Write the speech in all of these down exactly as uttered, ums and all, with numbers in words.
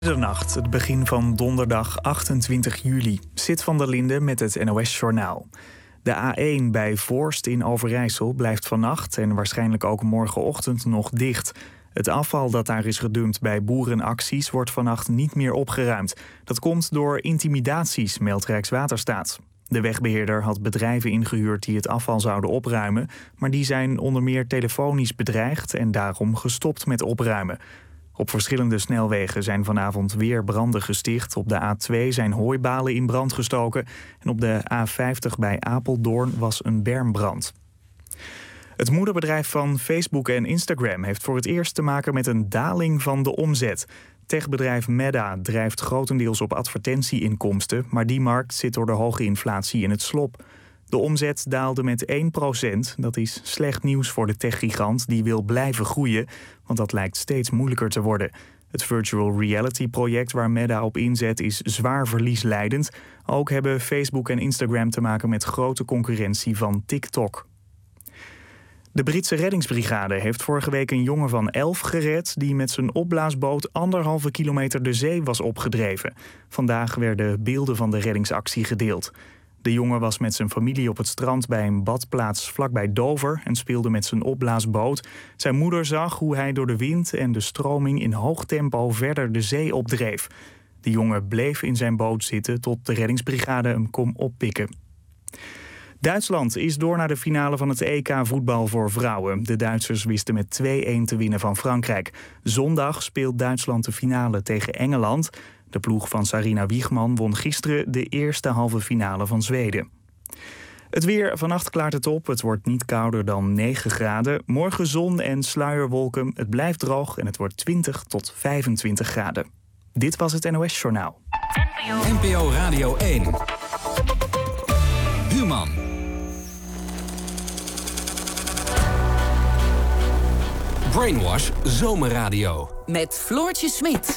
Middernacht, het begin van donderdag achtentwintig juli. Zit van der Linden met het N O S-journaal. De A één bij Voorst in Overijssel blijft vannacht en waarschijnlijk ook morgenochtend nog dicht. Het afval dat daar is gedumpt bij boerenacties wordt vannacht niet meer opgeruimd. Dat komt door intimidaties, meldt Rijkswaterstaat. De wegbeheerder had bedrijven ingehuurd die het afval zouden opruimen, maar die zijn onder meer telefonisch bedreigd en daarom gestopt met opruimen. Op verschillende snelwegen zijn vanavond weer branden gesticht. Op de A twee zijn hooibalen in brand gestoken. En op de A vijftig bij Apeldoorn was een bermbrand. Het moederbedrijf van Facebook en Instagram heeft voor het eerst te maken met een daling van de omzet. Techbedrijf Meta drijft grotendeels op advertentieinkomsten, maar die markt zit door de hoge inflatie in het slop. De omzet daalde met één procent. Dat is slecht nieuws voor de techgigant die wil blijven groeien, want dat lijkt steeds moeilijker te worden. Het virtual reality project waar Meta op inzet is zwaar verlieslijdend. Ook hebben Facebook en Instagram te maken met grote concurrentie van TikTok. De Britse reddingsbrigade heeft vorige week een jongen van elf gered die met zijn opblaasboot anderhalve kilometer de zee was opgedreven. Vandaag werden beelden van de reddingsactie gedeeld. De jongen was met zijn familie op het strand bij een badplaats vlakbij Dover en speelde met zijn opblaasboot. Zijn moeder zag hoe hij door de wind en de stroming in hoog tempo verder de zee opdreef. De jongen bleef in zijn boot zitten tot de reddingsbrigade hem kon oppikken. Duitsland is door naar de finale van het E K voetbal voor vrouwen. De Duitsers wisten met twee-een te winnen van Frankrijk. Zondag speelt Duitsland de finale tegen Engeland. De ploeg van Sarina Wiegman won gisteren de eerste halve finale van Zweden. Het weer, vannacht klaart het op. Het wordt niet kouder dan negen graden. Morgen zon en sluierwolken. Het blijft droog en het wordt twintig tot vijfentwintig graden. Dit was het N O S-journaal. N P O Radio één. Human. Brainwash Zomerradio. Met Floortje Smit.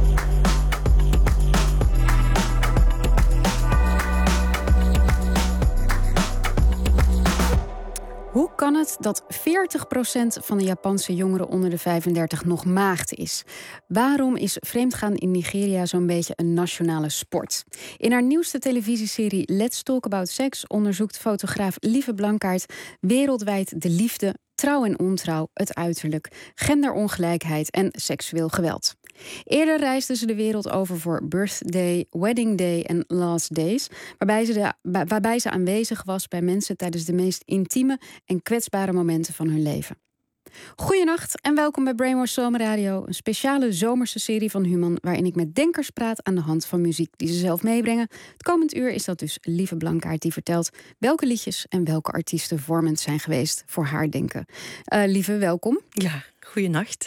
Hoe kan het dat veertig procent van de Japanse jongeren onder de vijfendertig nog maagd is? Waarom is vreemdgaan in Nigeria zo'n beetje een nationale sport? In haar nieuwste televisieserie Let's Talk About Sex onderzoekt fotograaf Lieve Blankaert wereldwijd de liefde, trouw en ontrouw, het uiterlijk, genderongelijkheid en seksueel geweld. Eerder reisde ze de wereld over voor Birthday, Wedding Day en Last Days, waarbij ze, de, waarbij ze aanwezig was bij mensen tijdens de meest intieme en kwetsbare momenten van hun leven. Goedenacht en welkom bij Brainwash Zomerradio, een speciale zomerse serie van Human waarin ik met denkers praat aan de hand van muziek die ze zelf meebrengen. Het komend uur is dat dus Lieve Blankaert die vertelt welke liedjes en welke artiesten vormend zijn geweest voor haar denken. Uh, Lieve, welkom. Ja, goeienacht.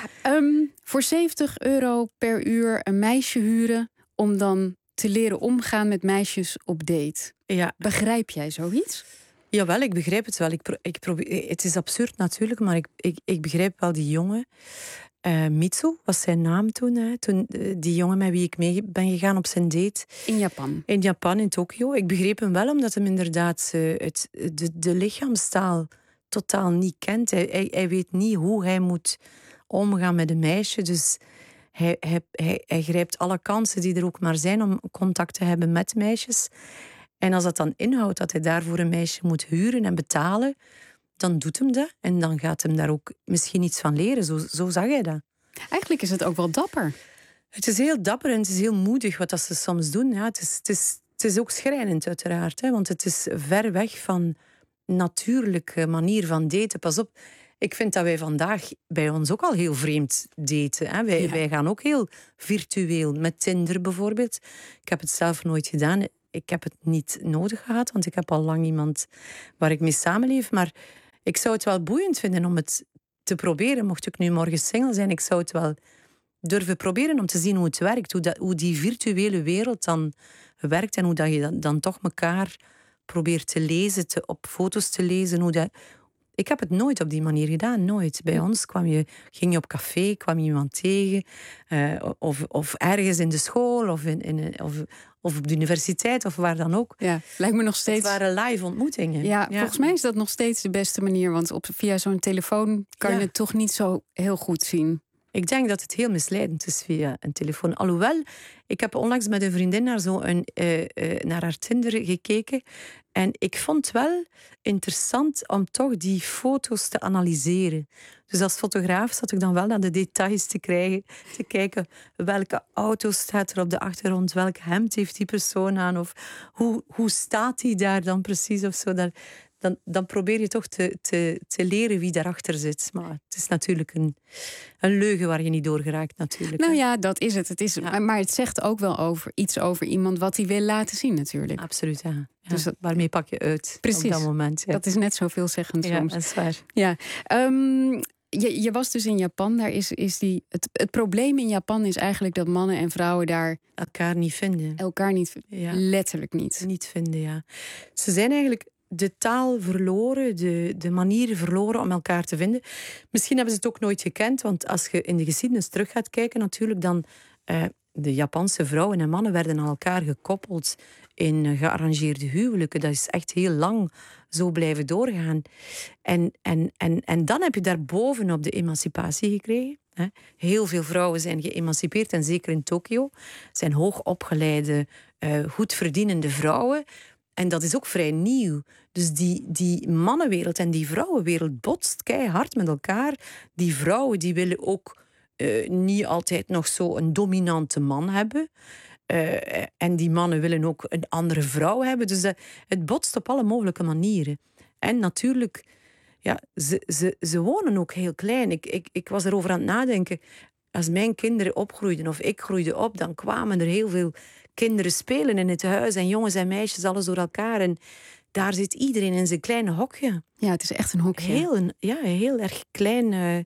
Um, voor zeventig euro per uur een meisje huren om dan te leren omgaan met meisjes op date. Ja. Begrijp jij zoiets? Jawel, ik begrijp het wel. Ik pro- ik probeer, het is absurd natuurlijk, maar ik, ik, ik begrijp wel die jongen. Uh, Mitsu was zijn naam toen. Hè. toen uh, die jongen met wie ik mee ben gegaan op zijn date. In Japan? In Japan, in Tokio. Ik begreep hem wel, omdat hem inderdaad uh, het, de, de lichaamstaal totaal niet kent. Hij, hij, hij weet niet hoe hij moet omgaan met een meisje. Dus hij, hij, hij, hij grijpt alle kansen die er ook maar zijn om contact te hebben met meisjes. En als dat dan inhoudt dat hij daarvoor een meisje moet huren en betalen, dan doet hem dat. En dan gaat hem daar ook misschien iets van leren. Zo, zo zag hij dat. Eigenlijk is het ook wel dapper. Het is heel dapper en het is heel moedig wat dat ze soms doen. Ja, het, is, het, is, het is ook schrijnend uiteraard. Hè, want het is ver weg van natuurlijke manier van daten. Pas op, ik vind dat wij vandaag bij ons ook al heel vreemd daten. Hè. Wij, ja. wij gaan ook heel virtueel. Met Tinder bijvoorbeeld. Ik heb het zelf nooit gedaan. Ik heb het niet nodig gehad, want ik heb al lang iemand waar ik mee samenleef. Maar ik zou het wel boeiend vinden om het te proberen. Mocht ik nu morgen single zijn, ik zou het wel durven proberen om te zien hoe het werkt. Hoe, dat, hoe die virtuele wereld dan werkt en hoe dat je dan, dan toch elkaar probeert te lezen, te, op foto's te lezen. Hoe dat... Ik heb het nooit op die manier gedaan, nooit. Bij ons kwam je, ging je op café, kwam je iemand tegen. Uh, of, of ergens in de school, of, in, in, of, of op de universiteit, of waar dan ook. Ja, lijkt me nog steeds... Het waren live ontmoetingen. Ja, ja, volgens mij is dat nog steeds de beste manier. Want op, via zo'n telefoon kan ja. je het toch niet zo heel goed zien. Ik denk dat het heel misleidend is via een telefoon. Alhoewel, ik heb onlangs met een vriendin naar, zo een, uh, uh, naar haar Tinder gekeken. En ik vond wel interessant om toch die foto's te analyseren. Dus als fotograaf zat ik dan wel naar de details te, krijgen, te kijken. Welke auto staat er op de achtergrond? Welk hemd heeft die persoon aan? Of hoe, hoe staat die daar dan precies? Of zo. Dan, dan, dan probeer je toch te, te, te leren wie daarachter zit. Maar het is natuurlijk een, een leugen waar je niet door geraakt. Natuurlijk. Nou ja, dat is het. het is, ja. Maar het zegt ook wel over iets over iemand wat hij wil laten zien natuurlijk. Absoluut, ja. ja. Dus dat, waarmee pak je uit precies, op dat moment. Ja. Dat is net zo veelzeggend ja, soms. dat is waar. Ja, um, je, je was dus in Japan. Daar is, is die, het, het probleem in Japan is eigenlijk dat mannen en vrouwen daar elkaar niet vinden. Elkaar niet, ja. letterlijk niet. Niet vinden, ja. Ze zijn eigenlijk de taal verloren, de, de manieren verloren om elkaar te vinden. Misschien hebben ze het ook nooit gekend, want als je in de geschiedenis terug gaat kijken natuurlijk, dan uh, de Japanse vrouwen en mannen werden aan elkaar gekoppeld in uh, gearrangeerde huwelijken. Dat is echt heel lang zo blijven doorgaan. En, en, en, en dan heb je daarbovenop de emancipatie gekregen. Hè. Heel veel vrouwen zijn geëmancipeerd, en zeker in Tokio zijn hoogopgeleide, uh, goed verdienende vrouwen. En dat is ook vrij nieuw. Dus die, die mannenwereld en die vrouwenwereld botst keihard met elkaar. Die vrouwen die willen ook uh, niet altijd nog zo een dominante man hebben. Uh, en die mannen willen ook een andere vrouw hebben. Dus uh, het botst op alle mogelijke manieren. En natuurlijk, ja, ze, ze, ze wonen ook heel klein. Ik, ik, ik was erover aan het nadenken. Als mijn kinderen opgroeiden of ik groeide op, dan kwamen er heel veel kinderen spelen in het huis. En jongens en meisjes, alles door elkaar. En daar zit iedereen in zijn kleine hokje. Ja, het is echt een hokje. Heel, ja, heel erg klein, uh,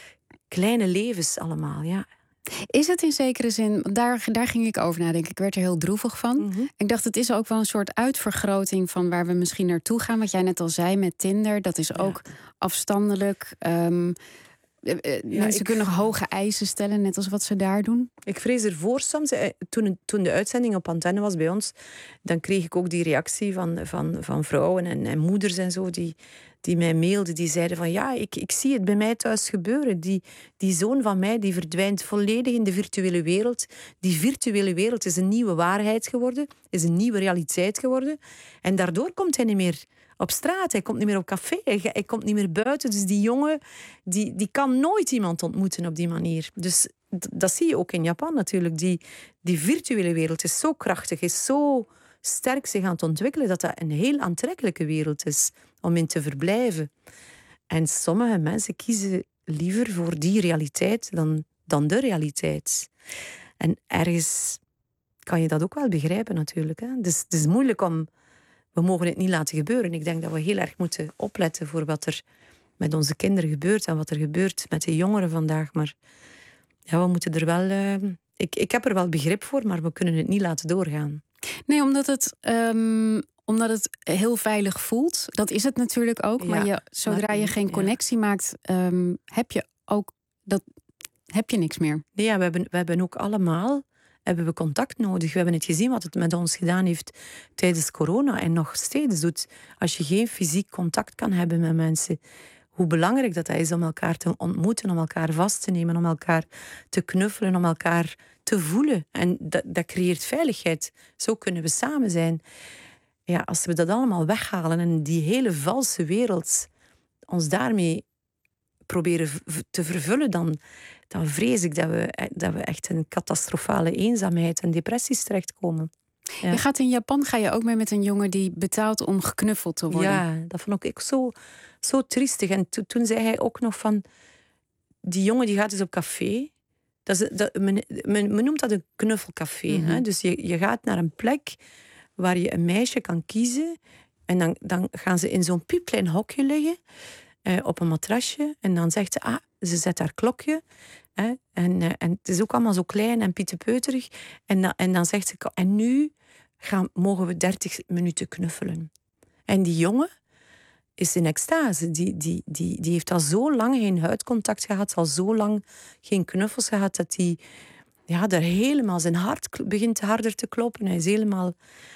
kleine levens allemaal, ja. Is het in zekere zin, daar, daar ging ik over nadenken. Ik werd er heel droevig van. Mm-hmm. Ik dacht, het is ook wel een soort uitvergroting van waar we misschien naartoe gaan. Wat jij net al zei met Tinder, dat is ja. ook afstandelijk. Um, uh, uh, ja, mensen ik... kunnen nog hoge eisen stellen, net als wat ze daar doen. Ik vrees ervoor soms. Toen, toen de uitzending op antenne was bij ons, dan kreeg ik ook die reactie van, van, van vrouwen en, en moeders en zo, die, die mij mailden, die zeiden van ja, ik, ik zie het bij mij thuis gebeuren. Die, die zoon van mij die verdwijnt volledig in de virtuele wereld. Die virtuele wereld is een nieuwe waarheid geworden, is een nieuwe realiteit geworden. En daardoor komt hij niet meer op straat, hij komt niet meer op café, hij, hij komt niet meer buiten. Dus die jongen, die, die kan nooit iemand ontmoeten op die manier. Dus d- dat zie je ook in Japan natuurlijk. Die, die virtuele wereld is zo krachtig, is zo sterk zich aan het ontwikkelen, dat dat een heel aantrekkelijke wereld is om in te verblijven. En sommige mensen kiezen liever voor die realiteit dan, dan de realiteit. En ergens kan je dat ook wel begrijpen natuurlijk. Hè? Dus het is moeilijk om... We mogen het niet laten gebeuren. Ik denk dat we heel erg moeten opletten voor wat er met onze kinderen gebeurt en wat er gebeurt met de jongeren vandaag. Maar ja, we moeten er wel... Uh, ik, ik heb er wel begrip voor, maar we kunnen het niet laten doorgaan. Nee, omdat het, um, omdat het heel veilig voelt. Dat is het natuurlijk ook. Maar ja, je, zodra maar, je geen ja. connectie maakt, um, heb je ook dat, heb je niks meer. Nee, ja, we hebben, we hebben ook allemaal hebben we contact nodig. We hebben het gezien wat het met ons gedaan heeft tijdens corona en nog steeds doet. Als je geen fysiek contact kan hebben met mensen, hoe belangrijk dat is om elkaar te ontmoeten, om elkaar vast te nemen, om elkaar te knuffelen, om elkaar te voelen. En dat, dat creëert veiligheid. Zo kunnen we samen zijn. Ja, als we dat allemaal weghalen en die hele valse wereld ons daarmee proberen te vervullen, dan, dan vrees ik dat we, dat we echt in catastrofale eenzaamheid en depressies terechtkomen. Ja. Je gaat in Japan ga je ook mee met een jongen die betaalt om geknuffeld te worden. Ja, dat vond ik zo, zo triestig. En to, toen zei hij ook nog van... Die jongen die gaat dus op café. Dat is, dat, men, men, men noemt dat een knuffelcafé. Mm-hmm. Hè? Dus je, je gaat naar een plek waar je een meisje kan kiezen. En dan, dan gaan ze in zo'n piepklein hokje liggen. Uh, op een matrasje. En dan zegt ze, ah, ze zet haar klokje. Hè? En, uh, en het is ook allemaal zo klein en pietepeuterig. En, da, en dan zegt ze, en nu gaan, mogen we dertig minuten knuffelen. En die jongen is in extase. Die, die, die, die heeft al zo lang geen huidcontact gehad, al zo lang geen knuffels gehad, dat hij ja, daar helemaal zijn hart begint harder te kloppen. Hij is helemaal...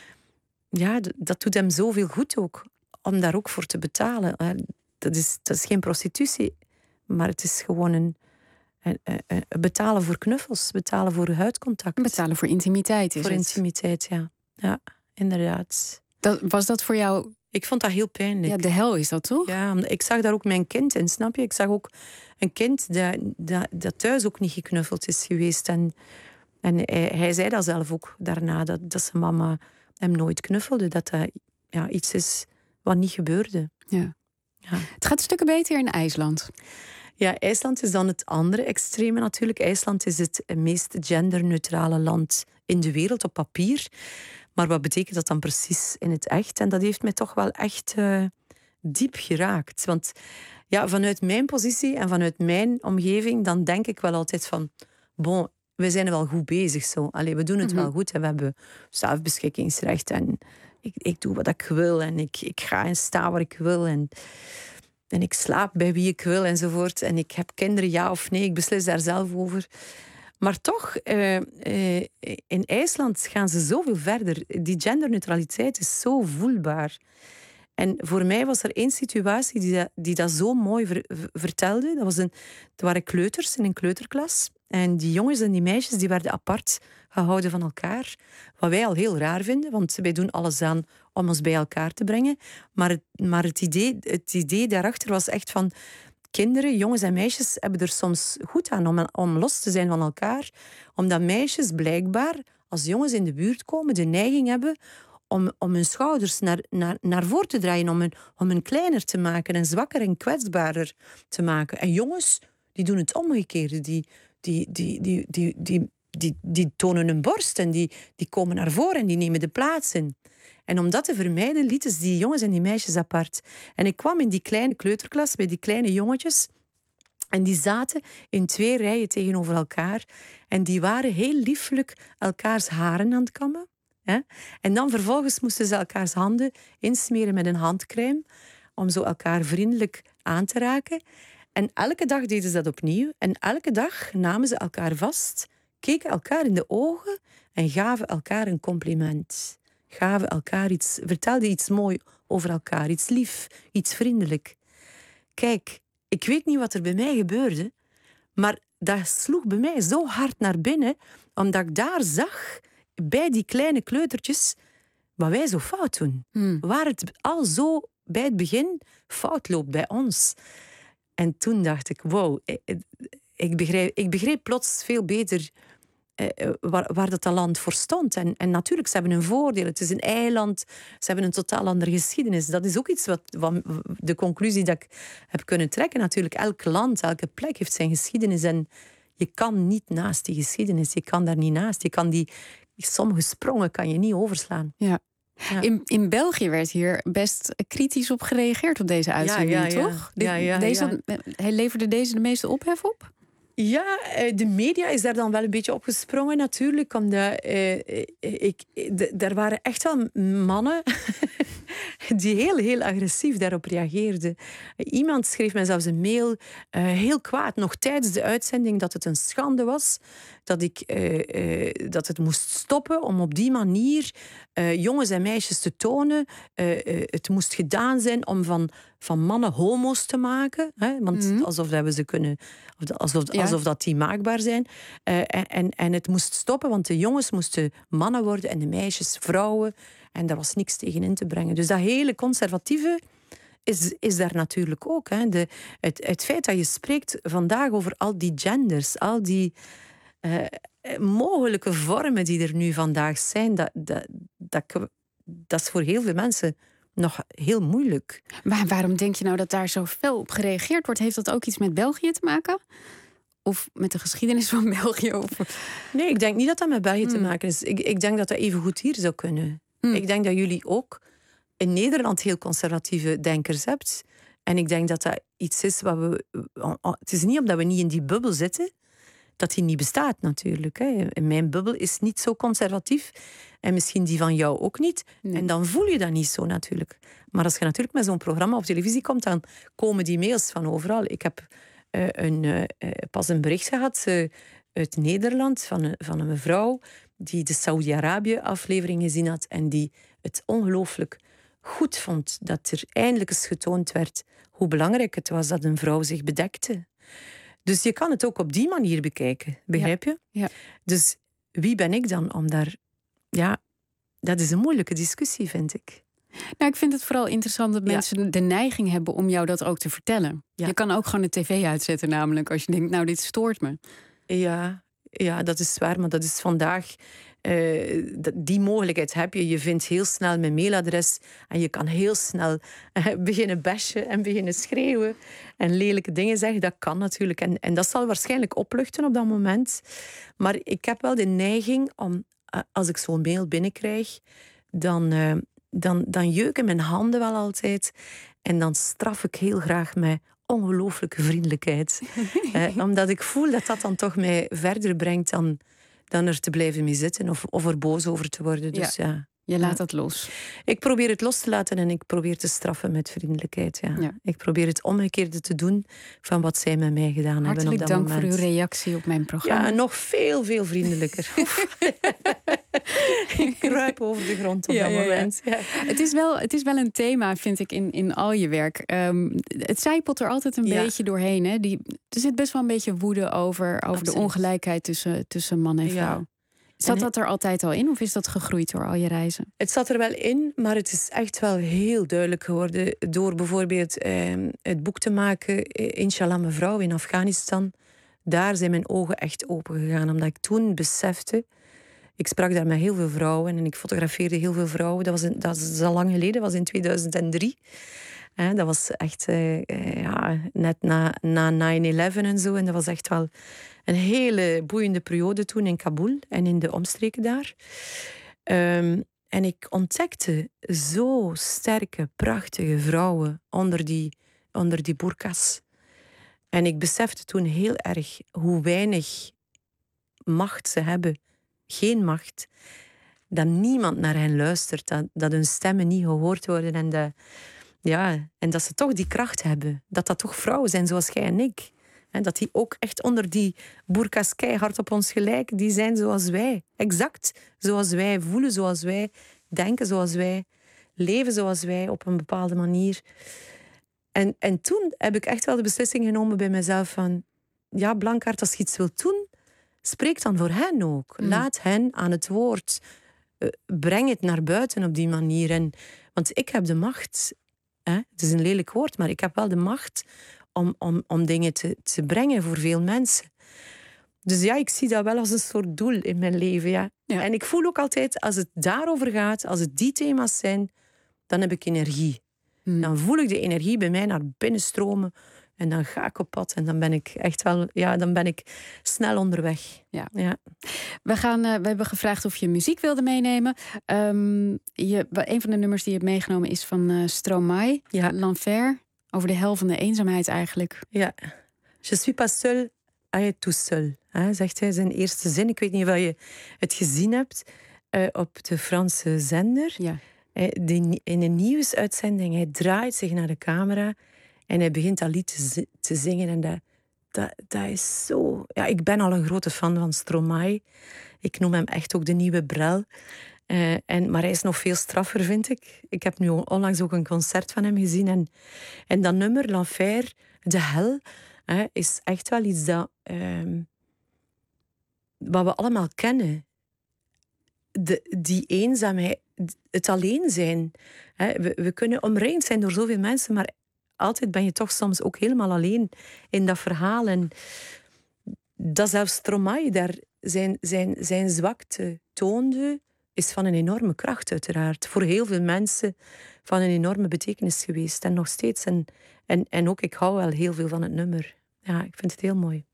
Ja, dat doet hem zoveel goed ook. Om daar ook voor te betalen. Dat is, dat is geen prostitutie, maar het is gewoon een, En, uh, uh, betalen voor knuffels, betalen voor huidcontact. Betalen voor intimiteit is voor het. intimiteit, ja. Ja, inderdaad. Dat, was dat voor jou... Ik vond dat heel pijnlijk. Ja, de hel is dat toch? Ja, ik zag daar ook mijn kind in, snap je? Ik zag ook een kind dat, dat, dat thuis ook niet geknuffeld is geweest. En, en hij, hij zei dat zelf ook daarna, dat, dat zijn mama hem nooit knuffelde. Dat dat ja, iets is wat niet gebeurde. Ja. Ja. Het gaat stukken beter in IJsland. Ja, IJsland is dan het andere extreme natuurlijk. IJsland is het meest genderneutrale land in de wereld op papier. Maar wat betekent dat dan precies in het echt? En dat heeft mij toch wel echt uh, diep geraakt. Want ja, vanuit mijn positie en vanuit mijn omgeving, dan denk ik wel altijd van, bon, we zijn er wel goed bezig zo. Allee, we doen het mm-hmm. wel goed en we hebben zelfbeschikkingsrecht en ik, ik doe wat ik wil en ik, ik ga en sta waar ik wil en, en ik slaap bij wie ik wil enzovoort. En ik heb kinderen, ja of nee, ik beslis daar zelf over. Maar toch, uh, uh, in IJsland gaan ze zoveel verder. Die genderneutraliteit is zo voelbaar. En voor mij was er één situatie die dat, die dat zo mooi ver, vertelde. Dat was een, het waren kleuters in een kleuterklas. En die jongens en die meisjes die werden apart gehouden van elkaar. Wat wij al heel raar vinden, want wij doen alles aan om ons bij elkaar te brengen. Maar het, maar het, idee, het idee daarachter was echt van... Kinderen, jongens en meisjes hebben er soms goed aan om, om los te zijn van elkaar. Omdat meisjes blijkbaar, als jongens in de buurt komen, de neiging hebben om, om hun schouders naar, naar, naar voren te draaien. Om hun, om hun kleiner te maken en zwakker en kwetsbaarder te maken. En jongens, die doen het omgekeerde. Die, die, die, die, die, die, die, die tonen hun borst en die, die komen naar voren en die nemen de plaats in. En om dat te vermijden, lieten ze die jongens en die meisjes apart. En ik kwam in die kleine kleuterklas bij die kleine jongetjes. En die zaten in twee rijen tegenover elkaar. En die waren heel liefelijk elkaars haren aan het kammen. Hè? En dan vervolgens moesten ze elkaars handen insmeren met een handcrème. Om zo elkaar vriendelijk aan te raken. En elke dag deden ze dat opnieuw. En elke dag namen ze elkaar vast, keken elkaar in de ogen en gaven elkaar een compliment. Gaven elkaar iets, vertelden iets mooi over elkaar, iets lief, iets vriendelijk. Kijk, ik weet niet wat er bij mij gebeurde, maar dat sloeg bij mij zo hard naar binnen, omdat ik daar zag, bij die kleine kleutertjes, wat wij zo fout doen. Hmm. Waar het al zo bij het begin fout loopt bij ons. En toen dacht ik, wow, ik begreep, ik begreep plots veel beter... Uh, waar, waar dat land voor stond. En, en natuurlijk, ze hebben een voordeel. Het is een eiland. Ze hebben een totaal andere geschiedenis. Dat is ook iets wat, wat de conclusie dat ik heb kunnen trekken. Natuurlijk, elk land, elke plek heeft zijn geschiedenis. En je kan niet naast die geschiedenis. Je kan daar niet naast. Je kan die, sommige sprongen kan je niet overslaan. Ja. Ja. In, in België werd hier best kritisch op gereageerd op deze uitzending, ja, ja, toch? Ja, ja, deze, ja. Hij leverde deze de meeste ophef op? Ja, de media is daar dan wel een beetje opgesprongen natuurlijk. Omdat eh, ik, d- er waren echt wel mannen die heel, heel agressief daarop reageerden. Iemand schreef mij zelfs een mail, uh, heel kwaad, nog tijdens de uitzending, dat het een schande was. Dat, ik, uh, uh, dat het moest stoppen om op die manier uh, jongens en meisjes te tonen. Uh, uh, het moest gedaan zijn om van, van mannen homo's te maken. Hè? Want mm-hmm. alsof dat we ze kunnen... Alsof, ja. alsof dat die maakbaar zijn. Uh, en, en, en het moest stoppen, want de jongens moesten mannen worden en de meisjes vrouwen. En daar was niks tegen in te brengen. Dus dat hele conservatieve is, is daar natuurlijk ook. Hè. De, het, het feit dat je spreekt vandaag over al die genders, al die uh, mogelijke vormen die er nu vandaag zijn, dat, dat, dat, dat is voor heel veel mensen nog heel moeilijk. Maar waarom denk je nou dat daar zo fel op gereageerd wordt? Heeft dat ook iets met België te maken? Of met de geschiedenis van België? Of... Nee, ik denk niet dat dat met België hmm. te maken is. Ik, ik denk dat dat even goed hier zou kunnen. Hmm. Ik denk dat jullie ook in Nederland heel conservatieve denkers hebt. En ik denk dat dat iets is wat we... Het is niet omdat we niet in die bubbel zitten, dat die niet bestaat natuurlijk. In mijn bubbel is niet zo conservatief. En misschien die van jou ook niet. Nee. En dan voel je dat niet zo natuurlijk. Maar als je natuurlijk met zo'n programma op televisie komt, dan komen die mails van overal. Ik heb uh, een, uh, pas een bericht gehad uh, uit Nederland van een, van een mevrouw die de Saudi-Arabië-aflevering gezien had en die het ongelooflijk goed vond dat er eindelijk eens getoond werd hoe belangrijk het was dat een vrouw zich bedekte. Dus je kan het ook op die manier bekijken, begrijp je? Ja. Ja. Dus wie ben ik dan om daar... Ja, dat is een moeilijke discussie, vind ik. Nou, ik vind het vooral interessant dat mensen ja. de neiging hebben om jou dat ook te vertellen. Ja. Je kan ook gewoon de tv uitzetten namelijk als je denkt, nou, dit stoort me. Ja, ja, dat is waar, maar dat is vandaag... Uh, die mogelijkheid heb je. Je vindt heel snel mijn mailadres en je kan heel snel uh, beginnen bashen en beginnen schreeuwen en lelijke dingen zeggen. Dat kan natuurlijk. En, en dat zal waarschijnlijk opluchten op dat moment. Maar ik heb wel de neiging om, uh, als ik zo'n mail binnenkrijg, dan, uh, dan, dan jeuken mijn handen wel altijd. En dan straf ik heel graag met ongelooflijke vriendelijkheid. uh, omdat ik voel dat dat dan toch mij verder brengt dan... dan er te blijven mee zitten of, of er boos over te worden. Dus, ja. Ja. Je laat dat los. Ik probeer het los te laten en ik probeer te straffen met vriendelijkheid. Ja. Ja. Ik probeer het omgekeerde te doen van wat zij met mij gedaan Hartelijk hebben op dat dank moment. voor uw reactie op mijn programma. Ja, nog veel, veel vriendelijker. Ik kruip over de grond op ja, dat ja, moment. Ja. Ja. Het, is wel, het is wel een thema, vind ik, in, in al je werk. Um, het zijpelt er altijd een ja. beetje doorheen. Hè? Die, er zit best wel een beetje woede over, over de ongelijkheid tussen, tussen man en vrouw. Ja. Zat dat er altijd al in of is dat gegroeid door al je reizen? Het zat er wel in, maar het is echt wel heel duidelijk geworden door bijvoorbeeld eh, het boek te maken Inshallah mevrouw in Afghanistan. Daar zijn mijn ogen echt open gegaan, omdat ik toen besefte... Ik sprak daar met heel veel vrouwen en ik fotografeerde heel veel vrouwen. Dat was, in, dat is al lang geleden, dat was in tweeduizend drie. Eh, dat was echt eh, ja, net na, na nine eleven en zo. En dat was echt wel... een hele boeiende periode toen in Kabul en in de omstreken daar. Um, en ik ontdekte zo sterke, prachtige vrouwen onder die, onder die burkas. En ik besefte toen heel erg hoe weinig macht ze hebben. Geen macht. Dat niemand naar hen luistert. Dat, dat hun stemmen niet gehoord worden. En, de, ja, en dat ze toch die kracht hebben. Dat dat toch vrouwen zijn zoals jij en ik. En dat die ook echt onder die burkas keihard op ons gelijk, die zijn zoals wij. Exact zoals wij, voelen zoals wij, denken zoals wij, leven zoals wij op een bepaalde manier. En, en toen heb ik echt wel de beslissing genomen bij mezelf van... Ja, Blankaart, als je iets wilt doen, spreek dan voor hen ook. Mm. Laat hen aan het woord. Uh, breng het naar buiten op die manier. En, want ik heb de macht. Hè? Het is een lelijk woord, maar ik heb wel de macht... Om, om, om dingen te, te brengen voor veel mensen. Dus ja, ik zie dat wel als een soort doel in mijn leven. Ja. Ja. En ik voel ook altijd, als het daarover gaat, als het die thema's zijn, dan heb ik energie. Hmm. Dan voel ik de energie bij mij naar binnen stromen. En dan ga ik op pad. En dan ben ik echt wel, ja, dan ben ik snel onderweg. Ja. Ja. We, gaan, uh, we hebben gevraagd of je muziek wilde meenemen. Um, je, een van de nummers die je hebt meegenomen is van uh, Stromae, ja. L'Enfer. Over de hel van de eenzaamheid eigenlijk. Ja. Je suis pas seul à être tout seul. Hè, zegt hij zijn eerste zin. Ik weet niet of je het gezien hebt uh, op de Franse zender. Ja. Uh, die, in een nieuwsuitzending. Hij draait zich naar de camera en hij begint dat lied te, z- te zingen. En dat, dat, dat is zo... Ja, ik ben al een grote fan van Stromae. Ik noem hem echt ook de nieuwe Brel. Uh, en, maar hij is nog veel straffer, vind ik. Ik heb nu onlangs ook een concert van hem gezien. En, en dat nummer, L'Enfer, de hel, uh, is echt wel iets dat... Uh, wat we allemaal kennen. De, die eenzaamheid, het alleen zijn. Uh, we, we kunnen omringd zijn door zoveel mensen, maar altijd ben je toch soms ook helemaal alleen in dat verhaal. En dat zelfs Stromae daar zijn, zijn, zijn zwakte toonde... is van een enorme kracht uiteraard. Voor heel veel mensen van een enorme betekenis geweest. En nog steeds. En, en, en ook, ik hou wel heel veel van het nummer. Ja, ik vind het heel mooi.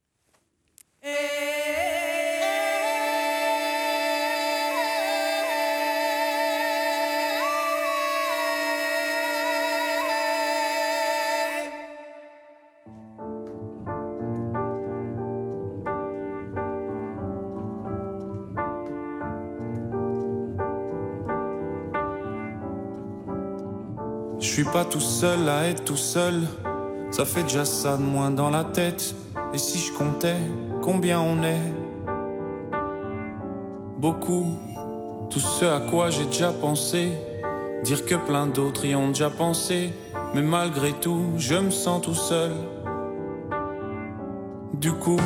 Je suis pas tout seul à être tout seul. Ça fait déjà ça de moins dans la tête. Et si je comptais combien on est? Beaucoup. Tout ce à quoi j'ai déjà pensé. Dire que plein d'autres y ont déjà pensé. Mais malgré tout, je me sens tout seul. Du coup,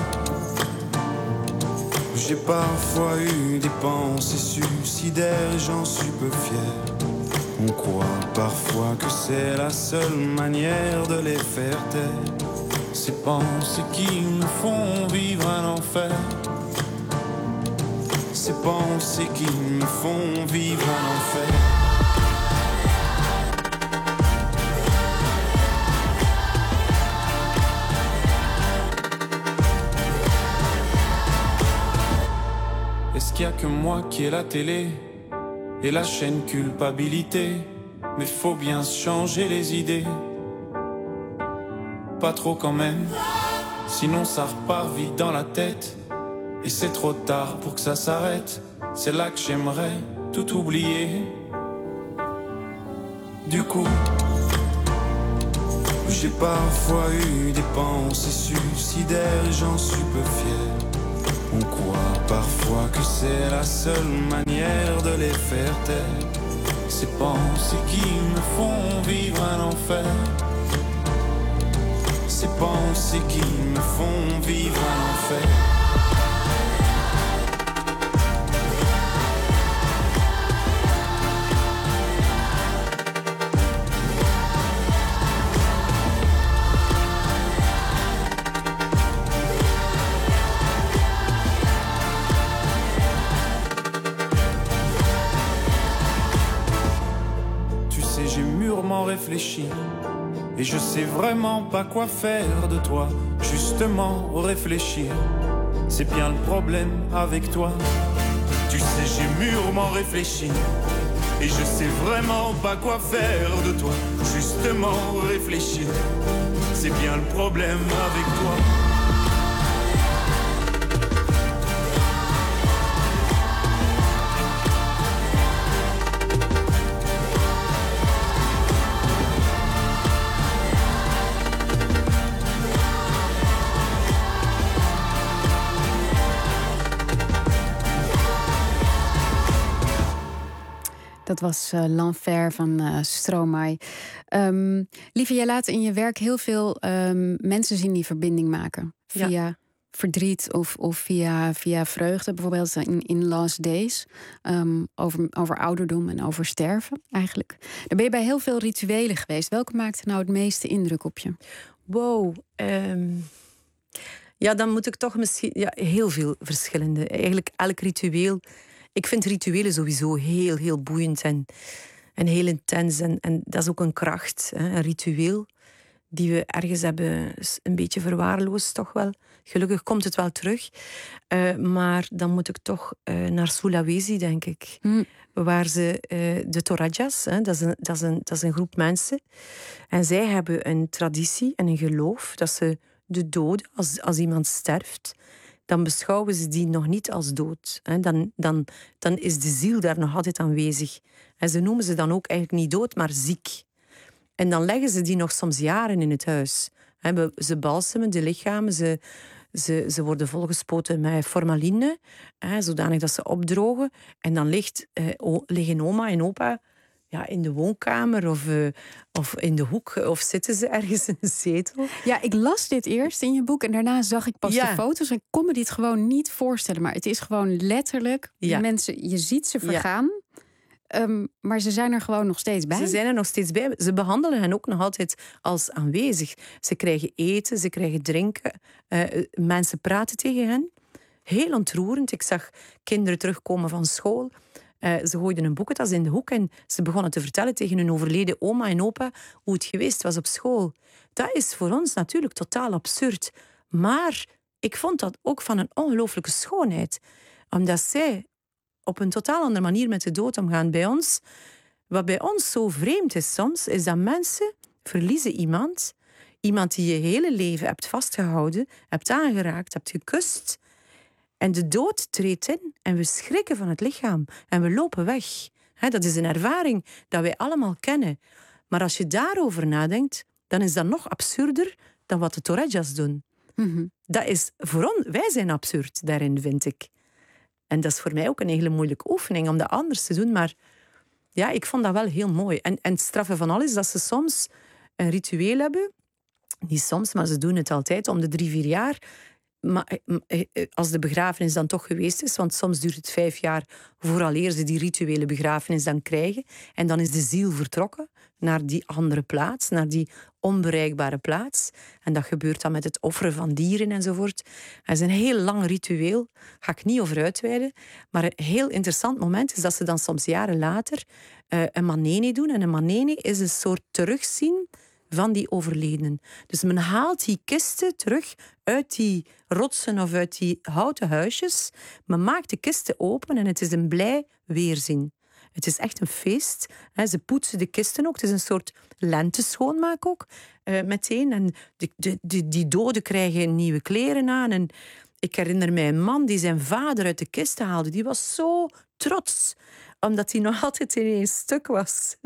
j'ai parfois eu des pensées suicidaires et j'en suis peu fier. On croit parfois que c'est la seule manière de les faire taire. Ces pensées qui me font vivre un enfer. Ces pensées qui me font vivre un enfer. Est-ce qu'il y a que moi qui ai la télé et la chaîne culpabilité? Mais faut bien se changer les idées. Pas trop quand même, sinon ça repart vite dans la tête. Et c'est trop tard pour que ça s'arrête. C'est là que j'aimerais tout oublier. Du coup, j'ai parfois eu des pensées suicidaires et j'en suis peu fier. On croit parfois que c'est la seule manière de les faire taire. Ces pensées qui me font vivre un enfer. Ces pensées qui me font vivre un enfer. Réfléchi et je sais vraiment pas quoi faire de toi. Justement réfléchir, c'est bien le problème avec toi. Tu sais j'ai mûrement réfléchi et je sais vraiment pas quoi faire de toi. Justement réfléchir, c'est bien le problème avec toi. Dat was uh, L'Enfer van uh, Stromae. Um, Lieve, jij laat in je werk heel veel um, mensen zien die verbinding maken. Via ja. verdriet of, of via, via vreugde. Bijvoorbeeld in, in Last Days. Um, over, over ouderdom en over sterven eigenlijk. Daar ben je bij heel veel rituelen geweest. Welke maakte nou het meeste indruk op je? Wow. Um, ja, dan moet ik toch misschien... Ja, heel veel verschillende. Eigenlijk elk ritueel... Ik vind rituelen sowieso heel, heel boeiend en, en heel intens. En, en dat is ook een kracht, hè, een ritueel die we ergens hebben een beetje verwaarloosd, toch wel. Gelukkig komt het wel terug. Uh, maar dan moet ik toch uh, naar Sulawesi, denk ik. Mm. Waar ze uh, de Torajas, hè, dat, is een, dat, is een, dat is een groep mensen. En zij hebben een traditie en een geloof dat ze de dood, als, als iemand sterft... dan beschouwen ze die nog niet als dood. Dan, dan, dan is de ziel daar nog altijd aanwezig. En ze noemen ze dan ook eigenlijk niet dood, maar ziek. En dan leggen ze die nog soms jaren in het huis. Ze balsemen de lichamen, ze, ze, ze worden volgespoten met formaline, zodanig dat ze opdrogen. En dan ligt, eh, liggen oma en opa ja, in de woonkamer of, uh, of in de hoek. Of zitten ze ergens in een zetel. Ja, ik las dit eerst in je boek en daarna zag ik pas ja. de foto's. En ik kon me dit gewoon niet voorstellen. Maar het is gewoon letterlijk... Ja. Mensen, je ziet ze vergaan. Ja. Um, maar ze zijn er gewoon nog steeds bij. Ze zijn er nog steeds bij. Ze behandelen hen ook nog altijd als aanwezig. Ze krijgen eten, ze krijgen drinken. Uh, mensen praten tegen hen. Heel ontroerend. Ik zag kinderen terugkomen van school... Uh, ze gooiden een boekentas in de hoek en ze begonnen te vertellen tegen hun overleden oma en opa hoe het geweest was op school. Dat is voor ons natuurlijk totaal absurd. Maar ik vond dat ook van een ongelooflijke schoonheid. Omdat zij op een totaal andere manier met de dood omgaan. Bij ons, wat bij ons zo vreemd is soms, is dat mensen verliezen iemand. Iemand die je hele leven hebt vastgehouden, hebt aangeraakt, hebt gekust... En de dood treedt in en we schrikken van het lichaam en we lopen weg. He, dat is een ervaring dat wij allemaal kennen. Maar als je daarover nadenkt, dan is dat nog absurder dan wat de Torajas doen. Mm-hmm. Dat is voor ons, wij zijn absurd daarin, vind ik. En dat is voor mij ook een hele moeilijke oefening om dat anders te doen. Maar ja, ik vond dat wel heel mooi. En, en het straffe van alles is dat ze soms een ritueel hebben. Niet soms, maar ze doen het altijd om de drie, vier jaar... maar als de begrafenis dan toch geweest is, want soms duurt het vijf jaar vooraleer ze die rituele begrafenis dan krijgen. En dan is de ziel vertrokken naar die andere plaats, naar die onbereikbare plaats. En dat gebeurt dan met het offeren van dieren enzovoort. Het is een heel lang ritueel, daar ga ik niet over uitweiden. Maar een heel interessant moment is dat ze dan soms jaren later uh, een manene doen. En een manene is een soort terugzien van die overledenen. Dus men haalt die kisten terug uit die rotsen of uit die houten huisjes. Men maakt de kisten open en het is een blij weerzien. Het is echt een feest. Ze poetsen de kisten ook. Het is een soort lenteschoonmaak ook. Uh, meteen. En de, de, de, die doden krijgen nieuwe kleren aan. En ik herinner mij een man die zijn vader uit de kisten haalde. Die was zo trots, omdat hij nog altijd in één stuk was.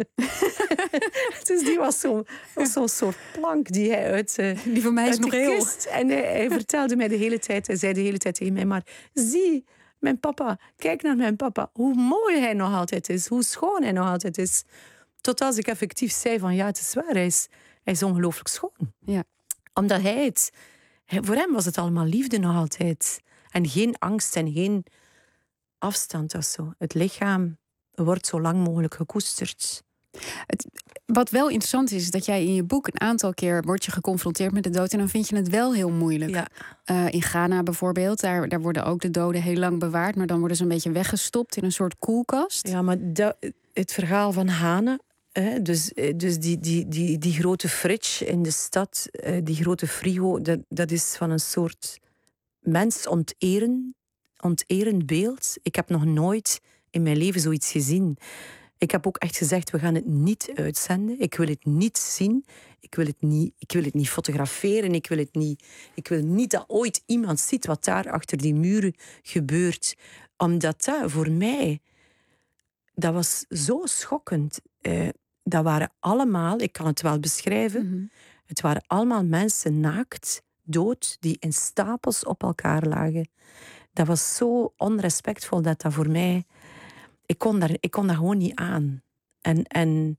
Dus die was zo'n zo soort plank die hij uit, uh, die van mij is nog heel. Kist. En hij, hij vertelde mij de hele tijd, hij zei de hele tijd tegen mij, maar zie, mijn papa, kijk naar mijn papa, hoe mooi hij nog altijd is, hoe schoon hij nog altijd is. Tot als ik effectief zei van ja, het is waar, hij is, hij is ongelooflijk schoon. Ja. Omdat hij het, voor hem was het allemaal liefde nog altijd. En geen angst en geen afstand of zo. Het lichaam wordt zo lang mogelijk gekoesterd. Het, wat wel interessant is, is dat jij in je boek een aantal keer wordt je geconfronteerd met de dood en dan vind je het wel heel moeilijk. Ja. Uh, in Ghana bijvoorbeeld, daar, daar worden ook de doden heel lang bewaard, maar dan worden ze een beetje weggestopt in een soort koelkast. Ja, maar dat, het verhaal van Hane, hè, dus, dus die, die, die, die grote fridge in de stad, die grote frigo, dat, dat is van een soort mens onteren, onterend beeld. Ik heb nog nooit in mijn leven zoiets gezien. Ik heb ook echt gezegd, we gaan het niet uitzenden. Ik wil het niet zien. Ik wil het niet, ik wil het niet fotograferen. Ik wil, het niet, ik wil niet dat ooit iemand ziet wat daar achter die muren gebeurt. Omdat dat voor mij, dat was zo schokkend. Uh, dat waren allemaal, ik kan het wel beschrijven, mm-hmm. Het waren allemaal mensen naakt, dood, die in stapels op elkaar lagen. Dat was zo onrespectvol dat dat voor mij... Ik kon daar, ik kon daar gewoon niet aan. En, en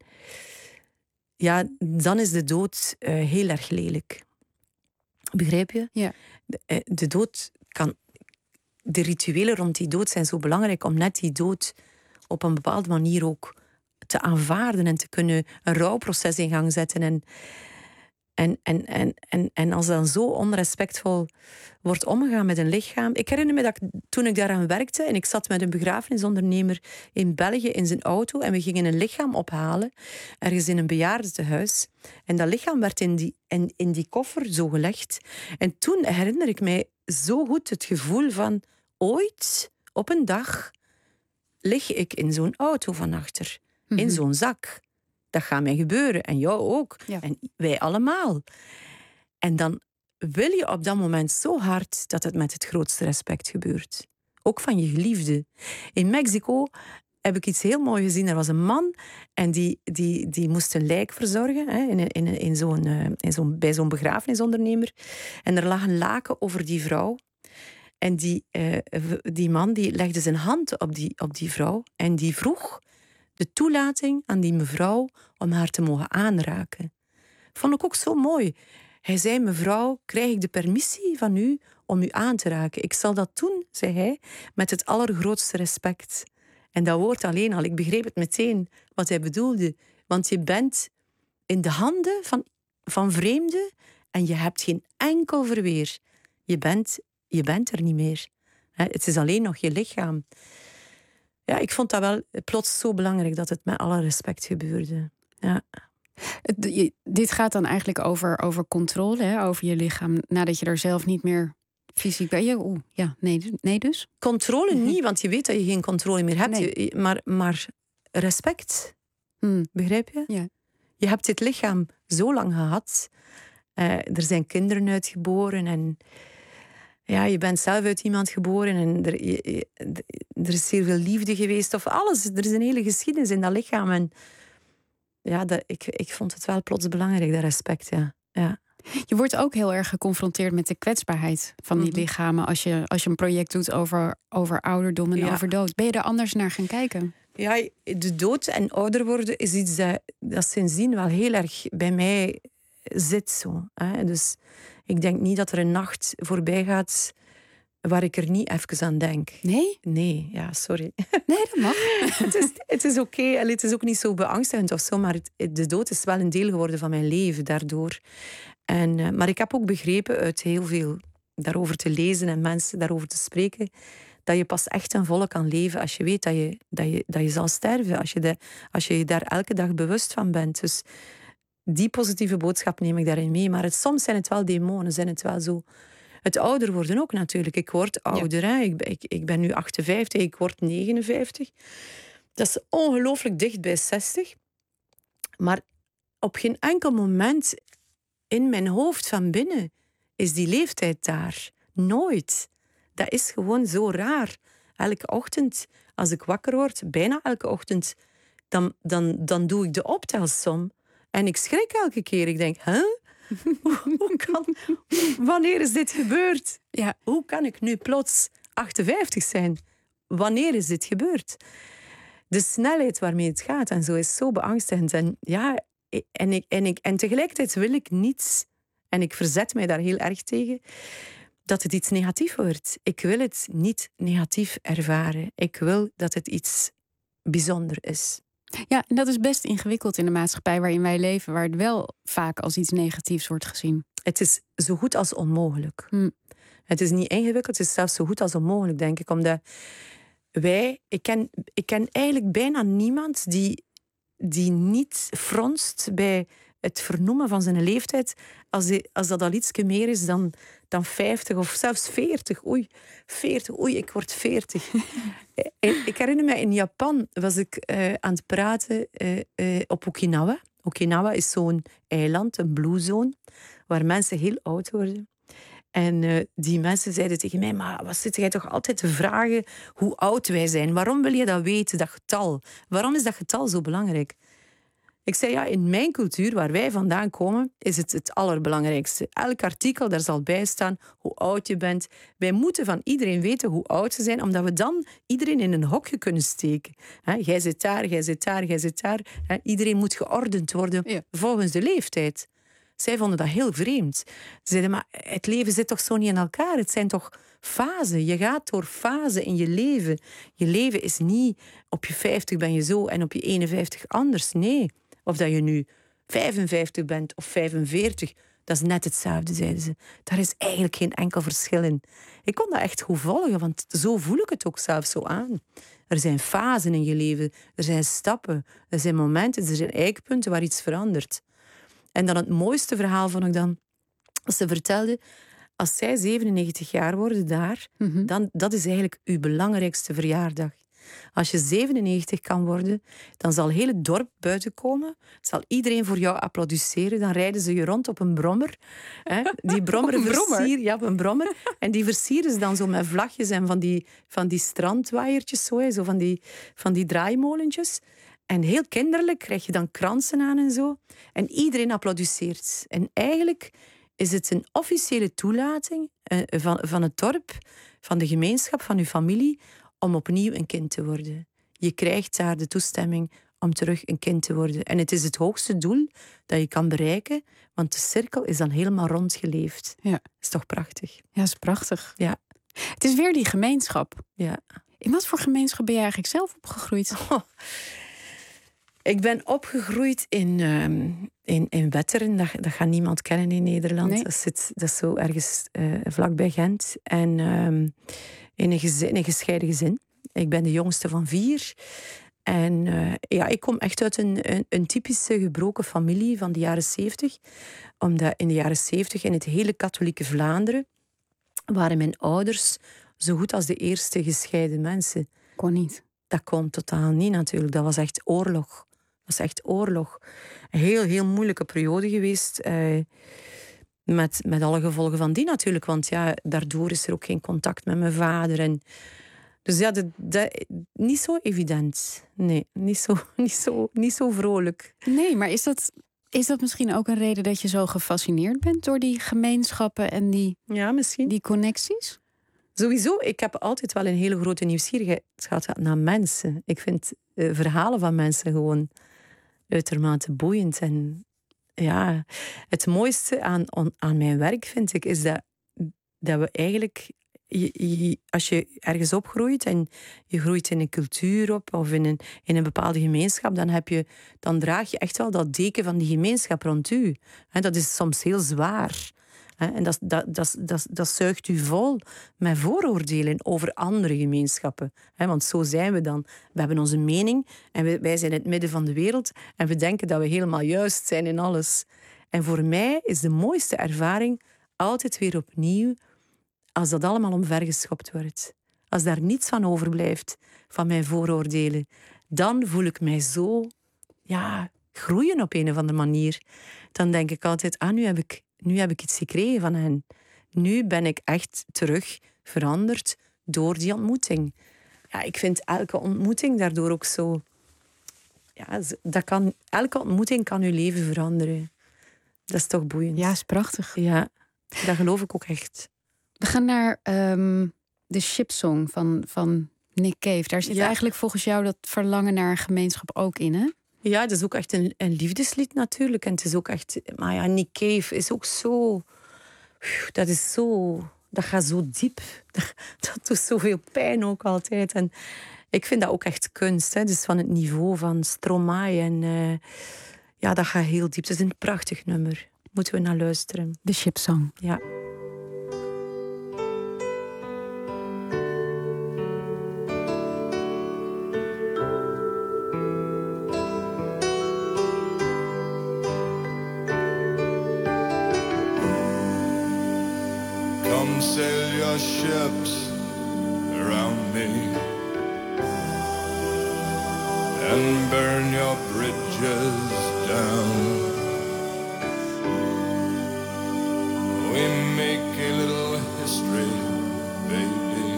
ja, dan is de dood uh, heel erg lelijk. Begrijp je? Ja. De, de dood kan... De rituelen rond die dood zijn zo belangrijk om net die dood op een bepaalde manier ook te aanvaarden en te kunnen een rouwproces in gang zetten. En, en, en, en, en, en als dan zo onrespectvol wordt omgegaan met een lichaam... Ik herinner me dat ik, toen ik daaraan werkte en ik zat met een begrafenisondernemer in België in zijn auto en we gingen een lichaam ophalen, ergens in een bejaardentehuis. En dat lichaam werd in die, in, in die koffer zo gelegd. En toen herinner ik mij zo goed het gevoel van... Ooit, op een dag, lig ik in zo'n auto van achter. Mm-hmm. In zo'n zak. Dat gaat mij gebeuren. En jou ook. Ja. En wij allemaal. En dan wil je op dat moment zo hard dat het met het grootste respect gebeurt. Ook van je geliefde. In Mexico heb ik iets heel moois gezien. Er was een man en die, die, die moest een lijk verzorgen hè, in, in, in zo'n, in zo'n, bij zo'n begrafenisondernemer. En er lag een laken over die vrouw. En die, uh, die man die legde zijn hand op die, op die vrouw en die vroeg de toelating aan die mevrouw om haar te mogen aanraken. Vond ik ook zo mooi. Hij zei, mevrouw, krijg ik de permissie van u om u aan te raken? Ik zal dat doen, zei hij, met het allergrootste respect. En dat woord alleen al, ik begreep het meteen wat hij bedoelde. Want je bent in de handen van, van vreemden en je hebt geen enkel verweer. Je bent... Je bent er niet meer. Het is alleen nog je lichaam. Ja, ik vond dat wel plots zo belangrijk dat het met alle respect gebeurde. Ja. Dit gaat dan eigenlijk over, over controle, hè? Over je lichaam, nadat je er zelf niet meer fysiek bij je. Oeh, ja, nee, nee dus? Controle niet, want je weet dat je geen controle meer hebt. Nee. Maar, maar respect, hmm. begrijp je? Ja. Je hebt dit lichaam zo lang gehad. Uh, er zijn kinderen uitgeboren en... Ja, je bent zelf uit iemand geboren en er, je, er is heel veel liefde geweest. Of alles, er is een hele geschiedenis in dat lichaam. En ja, dat, ik, ik vond het wel plots belangrijk, dat respect, ja. ja. Je wordt ook heel erg geconfronteerd met de kwetsbaarheid van die mm-hmm. lichamen... als je, als je een project doet over, over ouderdom en ja. over dood. Ben je er anders naar gaan kijken? Ja, de dood en ouder worden is iets dat, dat sindsdien wel heel erg bij mij zit. Zo, hè. Dus Ik denk niet dat er een nacht voorbij gaat waar ik er niet even aan denk. Nee? Nee, ja, sorry. Nee, dat mag. het is, het is oké, okay. Het is ook niet zo beangstigend of zo, maar het, de dood is wel een deel geworden van mijn leven daardoor. En, uh, maar ik heb ook begrepen uit heel veel daarover te lezen en mensen daarover te spreken, dat je pas echt ten volle kan leven als je weet dat je, dat je, dat je zal sterven. Als je, de, als je je daar elke dag bewust van bent. Dus die positieve boodschap neem ik daarin mee. Maar het, soms zijn het wel demonen, zijn het wel zo. Het ouder worden ook natuurlijk. Ik word ouder. Ja. Hè? Ik, ik, ik ben nu achtenvijftig, ik word negenenvijftig. Dat is ongelooflijk dicht bij zestig. Maar op geen enkel moment in mijn hoofd van binnen is die leeftijd daar. Nooit. Dat is gewoon zo raar. Elke ochtend, als ik wakker word, bijna elke ochtend, dan, dan, dan doe ik de optelsom. En ik schrik elke keer. Ik denk, huh? hoe, hoe kan, wanneer is dit gebeurd? Ja, hoe kan ik nu plots achtenvijftig zijn? Wanneer is dit gebeurd? De snelheid waarmee het gaat en zo is zo beangstigend. En, ja, en, ik, en, ik, en tegelijkertijd wil ik niets, en ik verzet mij daar heel erg tegen, dat het iets negatief wordt. Ik wil het niet negatief ervaren. Ik wil dat het iets bijzonder is. Ja, en dat is best ingewikkeld in de maatschappij waarin wij leven, waar het wel vaak als iets negatiefs wordt gezien. Het is zo goed als onmogelijk. Hm. Het is niet ingewikkeld, het is zelfs zo goed als onmogelijk, denk ik. Omdat wij, ik ken, ik ken eigenlijk bijna niemand die, die niet fronst bij het vernoemen van zijn leeftijd, als, die, als dat al iets meer is dan, dan vijftig of zelfs veertig. Oei, veertig, oei, ik word veertig. Ik herinner me, in Japan was ik uh, aan het praten uh, uh, op Okinawa. Okinawa is zo'n eiland, een blue zone, waar mensen heel oud worden. En uh, die mensen zeiden tegen mij, maar wat zit jij toch altijd te vragen hoe oud wij zijn? Waarom wil je dat weten, dat getal? Waarom is dat getal zo belangrijk? Ik zei, ja, in mijn cultuur, waar wij vandaan komen, is het het allerbelangrijkste. Elk artikel, daar zal bij staan hoe oud je bent. Wij moeten van iedereen weten hoe oud ze zijn, omdat we dan iedereen in een hokje kunnen steken. He, jij zit daar, jij zit daar, jij zit daar. He, iedereen moet geordend worden ja. volgens de leeftijd. Zij vonden dat heel vreemd. Ze zeiden, maar het leven zit toch zo niet in elkaar? Het zijn toch fasen? Je gaat door fasen in je leven. Je leven is niet op je vijftig ben je zo en op je eenenvijftig anders. Nee. Of dat je nu vijfenvijftig bent of vijfenveertig, dat is net hetzelfde, zeiden ze. Daar is eigenlijk geen enkel verschil in. Ik kon dat echt goed volgen, want zo voel ik het ook zelf zo aan. Er zijn fasen in je leven, er zijn stappen, er zijn momenten, er zijn eikpunten waar iets verandert. En dan het mooiste verhaal vond ik dan, als ze vertelde, als zij zevenennegentig jaar worden daar, mm-hmm. dan dat is eigenlijk uw belangrijkste verjaardag. Als je zevenennegentig kan worden, dan zal heel het dorp buiten komen. Zal iedereen voor jou applaudisseren. Dan rijden ze je rond op een brommer. Hè? Die brommer, een brommer? Versier, ja, op een brommer. En die versieren ze dan zo met vlagjes en van die, van die strandwaaiertjes, zo, hè? Zo van, die, van die draaimolentjes. En heel kinderlijk krijg je dan kransen aan en zo. En iedereen applaudisseert. En eigenlijk is het een officiële toelating uh, van, van het dorp, van de gemeenschap, van uw familie, om opnieuw een kind te worden. Je krijgt daar de toestemming om terug een kind te worden. En het is het hoogste doel dat je kan bereiken, want de cirkel is dan helemaal rondgeleefd. Ja. Is toch prachtig? Ja, dat is prachtig. Ja. Het is weer die gemeenschap. Ja. In wat voor gemeenschap ben je eigenlijk zelf opgegroeid? Oh. Ik ben opgegroeid in, um, in, in Wetteren. Dat, dat gaat niemand kennen in Nederland. Nee. Dat, zit, dat is zo ergens uh, vlakbij Gent. En um, in, een gezin, in een gescheiden gezin. Ik ben de jongste van vier. En uh, ja, ik kom echt uit een, een, een typische gebroken familie van de jaren zeventig. Omdat in de jaren zeventig in het hele katholieke Vlaanderen waren mijn ouders zo goed als de eerste gescheiden mensen. Kon niet. Dat kon totaal niet natuurlijk. Dat was echt oorlog. Dat was echt oorlog. Een heel, heel moeilijke periode geweest. Eh, met, met alle gevolgen van die natuurlijk. Want ja, daardoor is er ook geen contact met mijn vader. En dus ja, dat, dat, niet zo evident. Nee, niet zo, niet, zo, niet zo vrolijk. Nee, maar is dat, is dat misschien ook een reden dat je zo gefascineerd bent door die gemeenschappen en die, ja, misschien. die connecties? Sowieso, ik heb altijd wel een hele grote nieuwsgierigheid gehad naar mensen. Ik vind uh, verhalen van mensen gewoon uitermate boeiend. En ja, het mooiste aan, aan mijn werk, vind ik, is dat, dat we eigenlijk... Je, je, als je ergens opgroeit en je groeit in een cultuur op of in een, in een bepaalde gemeenschap, dan, heb je, dan draag je echt wel dat deken van die gemeenschap rond u. He, dat is soms heel zwaar. He, en dat, dat, dat, dat, dat zuigt u vol met vooroordelen over andere gemeenschappen. He, want zo zijn we dan. We hebben onze mening en we, wij zijn in het midden van de wereld en we denken dat we helemaal juist zijn in alles. En voor mij is de mooiste ervaring altijd weer opnieuw als dat allemaal omvergeschopt wordt. Als daar niets van overblijft, van mijn vooroordelen, dan voel ik mij zo ja, groeien op een of andere manier. Dan denk ik altijd, ah, nu heb ik, nu heb ik iets gekregen van hen. Nu ben ik echt terug veranderd door die ontmoeting. Ja, ik vind elke ontmoeting daardoor ook zo... Ja, dat kan, elke ontmoeting kan uw leven veranderen. Dat is toch boeiend. Ja, is prachtig. Ja, dat geloof ik ook echt. We gaan naar um, de Ship Song van, van Nick Cave. Daar zit ja. eigenlijk volgens jou dat verlangen naar een gemeenschap ook in, hè? Ja, dat is ook echt een, een liefdeslied natuurlijk. En het is ook echt... Maar ja, Nick Cave is ook zo... Dat is zo... Dat gaat zo diep. Dat, dat doet zoveel pijn ook altijd. En ik vind dat ook echt kunst. Hè. Dus van het niveau van Stromae. En uh, ja, dat gaat heel diep. Het is een prachtig nummer. Moeten we naar luisteren. De Ship Song. Ja. Sail your ships around me and burn your bridges down. We make a little history, baby,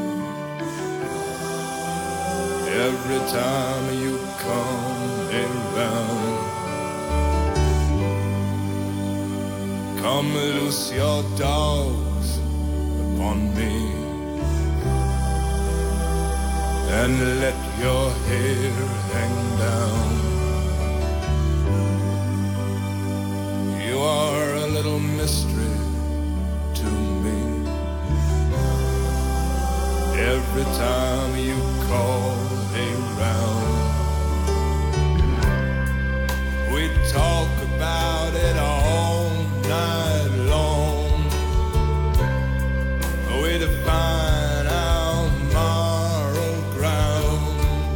every time you come around. Come loose your dogs on me and let your hair hang down. You are a little mystery to me. Every time you call around, we talk about it all night long. Way to find our moral ground.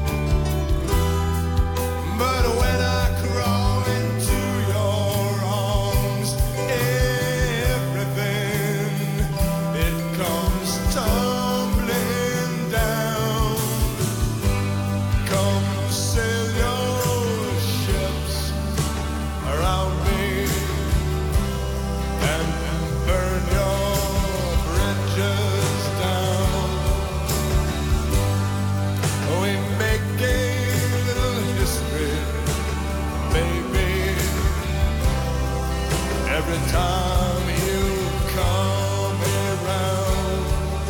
But when I crawl into your arms, everything, it comes tumbling down. Come sail your ships around me and burn your just down. We make a little history, baby, every time you come around.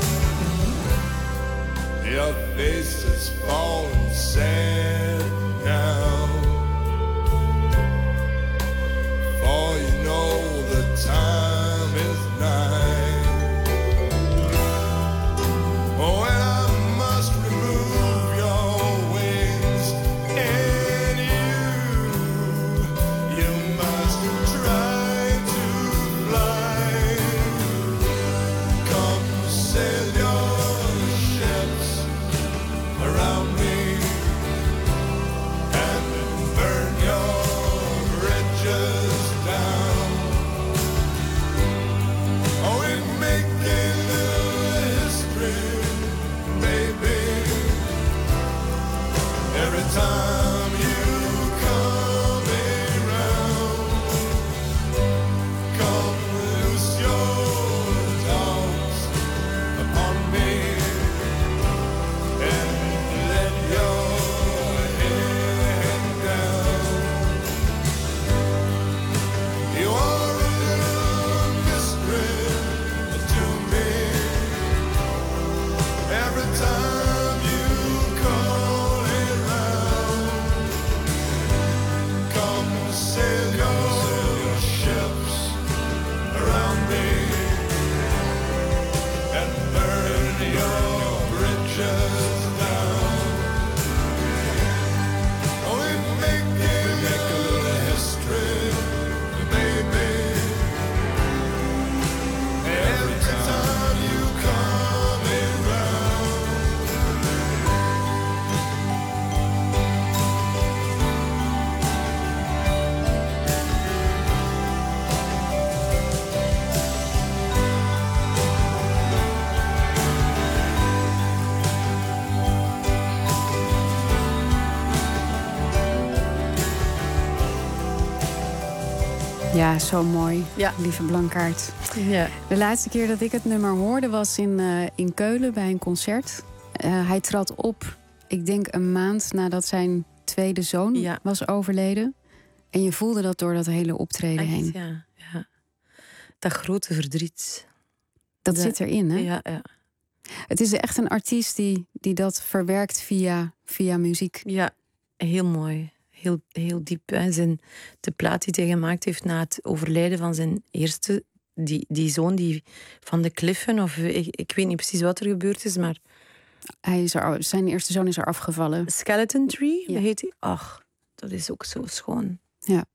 Your face is falling sad now, for you know the time is nigh. Every time you call around. Ja, zo mooi. Ja. Lieve Blankaart. Ja. De laatste keer dat ik het nummer hoorde was in, uh, in Keulen bij een concert. Uh, hij trad op, ik denk een maand nadat zijn tweede zoon ja. was overleden. En je voelde dat door dat hele optreden Echt, heen. Ja, ja. Dat grote verdriet. Dat, dat zit erin, hè? Ja, ja. Het is echt een artiest die, die dat verwerkt via, via muziek. Ja, heel mooi. Heel, heel diep. Hè. Zijn, de plaat die hij gemaakt heeft na het overlijden van zijn eerste... Die, die zoon die van de kliffen, of ik, ik weet niet precies wat er gebeurd is, maar... Hij is er, zijn eerste zoon is er afgevallen. Skeleton Tree, ja. heet hij? Ach, dat is ook zo schoon. Ja.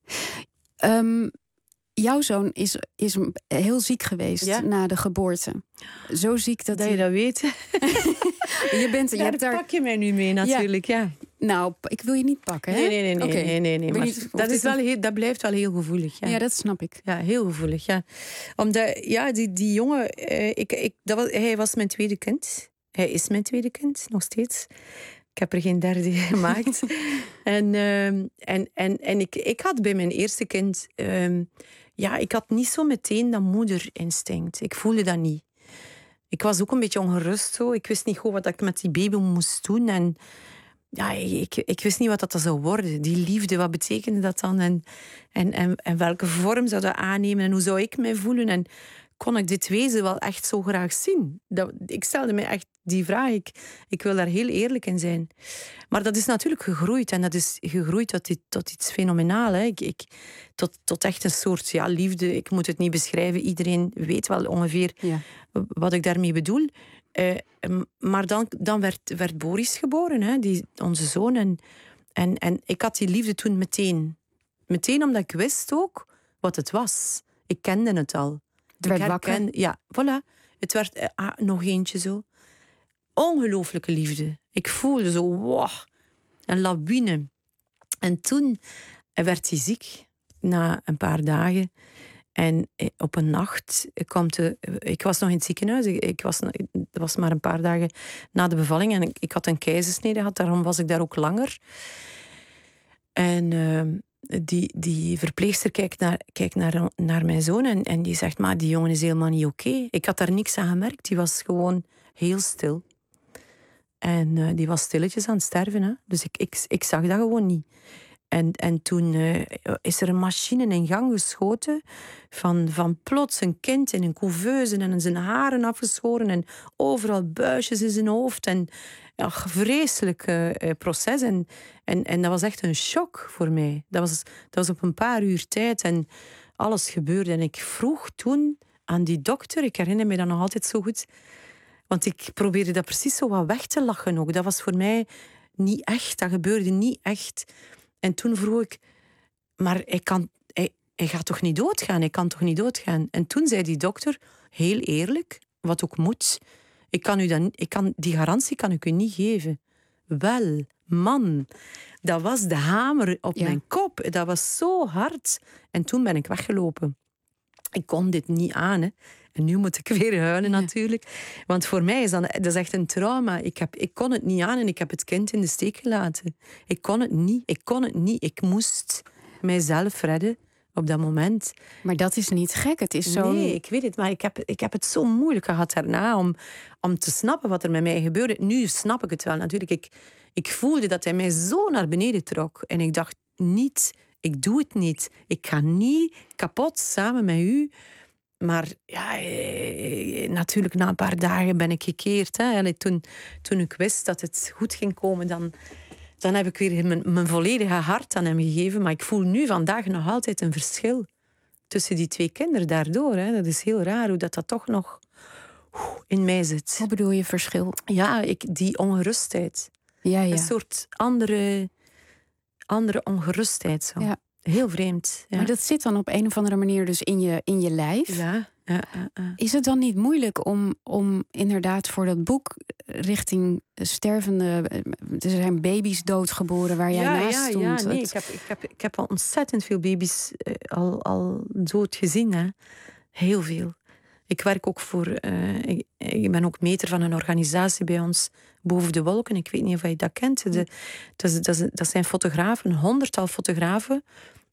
Um, jouw zoon is, is heel ziek geweest ja? na de geboorte. Zo ziek dat, dat hij... je dat weet. je bent, je ja, hebt daar daar... pak je mij nu mee natuurlijk, ja. ja. Nou, ik wil je niet pakken, hè? Nee, nee, nee. nee, okay. nee, nee, nee maar niet, dat, is wel heel, dat blijft wel heel gevoelig. Ja. ja, dat snap ik. Ja, heel gevoelig, ja. Omdat, ja, die, die jongen... Eh, ik, ik, dat was, hij was mijn tweede kind. Hij is mijn tweede kind, nog steeds. Ik heb er geen derde gemaakt. en uh, en, en, en ik, ik had bij mijn eerste kind... Uh, ja, ik had niet zo meteen dat moederinstinct. Ik voelde dat niet. Ik was ook een beetje ongerust zo. Ik wist niet goed wat ik met die baby moest doen. En ja, ik, ik wist niet wat dat zou worden. Die liefde, wat betekende dat dan? En, en, en, en welke vorm zou dat aannemen? En hoe zou ik mij voelen? En kon ik dit wezen wel echt zo graag zien? Dat, ik stelde me echt die vraag. Ik, ik wil daar heel eerlijk in zijn. Maar dat is natuurlijk gegroeid. En dat is gegroeid tot, tot iets fenomenaals. Hè. Ik, ik, tot, tot echt een soort ja, liefde. Ik moet het niet beschrijven. Iedereen weet wel ongeveer ja. wat ik daarmee bedoel. Uh, maar dan, dan werd, werd Boris geboren, hè, die, onze zoon. En, en, en ik had die liefde toen meteen. Meteen omdat ik wist ook wat het was. Ik kende het al. Het werd wakker. Ja, voilà. Het werd uh, ah, nog eentje zo. Ongelooflijke liefde. Ik voelde zo, wow, een lawine. En toen werd hij ziek, na een paar dagen. En op een nacht kwam de... Ik was nog in het ziekenhuis. Ik was, dat was maar een paar dagen na de bevalling. En ik, ik had een keizersnede gehad, daarom was ik daar ook langer. En uh, die, die verpleegster kijkt naar, kijkt naar, naar mijn zoon en, en die zegt, maar die jongen is helemaal niet oké. Okay. Ik had daar niks aan gemerkt. Die was gewoon heel stil. En uh, die was stilletjes aan het sterven. Hè? Dus ik, ik, ik zag dat gewoon niet. En, en toen uh, is er een machine in gang geschoten van, van plots een kind in een couveuse en zijn haren afgeschoren en overal buisjes in zijn hoofd. En ja, vreselijk uh, proces. En, en, en dat was echt een shock voor mij. Dat was, dat was op een paar uur tijd en alles gebeurde. En ik vroeg toen aan die dokter, ik herinner me dat nog altijd zo goed, want ik probeerde dat precies zo wat weg te lachen ook. Dat was voor mij niet echt, dat gebeurde niet echt. En toen vroeg ik, maar hij, kan, hij, hij gaat toch niet doodgaan? Hij kan toch niet doodgaan? En toen zei die dokter, heel eerlijk, wat ook moet, ik kan u dan, ik kan, die garantie kan ik u niet geven. Wel, man, dat was de hamer op ja. mijn kop. Dat was zo hard. En toen ben ik weggelopen. Ik kon dit niet aan, hè. En nu moet ik weer huilen natuurlijk. Want voor mij is dat, dat is echt een trauma. Ik, heb, ik kon het niet aan en ik heb het kind in de steek gelaten. Ik kon het niet. Ik kon het niet. Ik moest mijzelf redden op dat moment. Maar dat is niet gek. Het is zo. Nee, ik weet het. Maar ik heb, ik heb het zo moeilijk gehad daarna om, om te snappen wat er met mij gebeurde. Nu snap ik het wel natuurlijk. Ik, ik voelde dat hij mij zo naar beneden trok. En ik dacht niet, ik doe het niet. Ik ga niet kapot samen met u. Maar ja, natuurlijk na een paar dagen ben ik gekeerd. Hè. En toen, toen ik wist dat het goed ging komen, dan, dan heb ik weer mijn, mijn volledige hart aan hem gegeven. Maar ik voel nu vandaag nog altijd een verschil tussen die twee kinderen daardoor. Hè. Dat is heel raar hoe dat, dat toch nog in mij zit. Wat bedoel je verschil? Ja, ik, die ongerustheid. Ja, ja. Een soort andere, andere ongerustheid. Zo. Ja. Heel vreemd. Ja. Maar dat zit dan op een of andere manier dus in je, in je lijf. Ja, ja, ja, ja. Is het dan niet moeilijk om, om inderdaad voor dat boek richting stervende... Er zijn baby's doodgeboren waar jij ja, naast ja, stond. Ja, nee, ik heb, ik, heb, ik heb al ontzettend veel baby's uh, al, al dood gezien. Hè. Heel veel. Ik werk ook voor... Uh, ik, ik ben ook meter van een organisatie bij ons, Boven de Wolken. Ik weet niet of je dat kent. De, dat, is, dat, is, dat zijn fotografen, een honderdtal fotografen.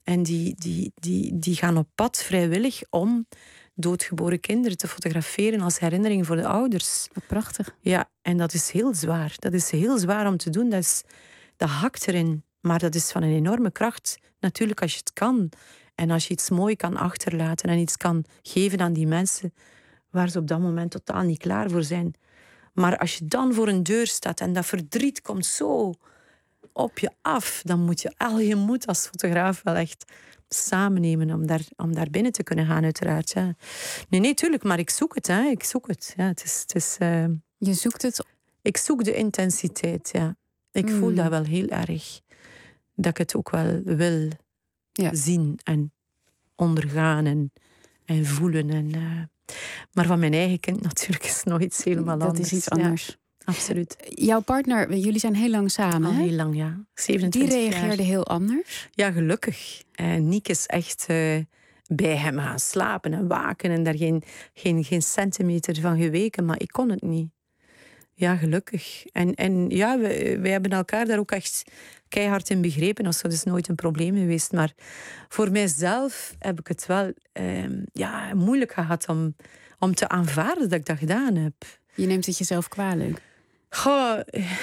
En die, die, die, die gaan op pad vrijwillig om doodgeboren kinderen te fotograferen als herinnering voor de ouders. Wat prachtig. Ja, en dat is heel zwaar. Dat is heel zwaar om te doen. Dat, is, dat hakt erin. Maar dat is van een enorme kracht. Natuurlijk als je het kan. En als je iets mooi kan achterlaten en iets kan geven aan die mensen waar ze op dat moment totaal niet klaar voor zijn. Maar als je dan voor een deur staat en dat verdriet komt zo op je af, dan moet je al je moed als fotograaf wel echt samennemen om daar, om daar binnen te kunnen gaan, uiteraard. Ja. Nee, nee, tuurlijk, maar ik zoek het. Hè. Ik zoek het. Ja, het, is, het is, uh... Je zoekt het? Ik zoek de intensiteit, ja. Ik mm. voel dat wel heel erg. Dat ik het ook wel wil ja. zien en ondergaan en, en voelen. En, uh... Maar van mijn eigen kind natuurlijk is nog iets helemaal dat anders. Dat is iets anders. Ja. Absoluut. Jouw partner, jullie zijn heel lang samen, Al hè? heel lang, ja. zevenentwintig Die reageerde jaar. heel anders? Ja, gelukkig. Uh, Niek is echt uh, bij hem gaan slapen en waken en daar geen, geen, geen centimeter van geweken, maar ik kon het niet. Ja, gelukkig. En, en ja, wij, wij hebben elkaar daar ook echt keihard in begrepen. Dat is dus nooit een probleem geweest. Maar voor mijzelf heb ik het wel uh, ja, moeilijk gehad om, om te aanvaarden dat ik dat gedaan heb. Je neemt het jezelf kwalijk? Goh,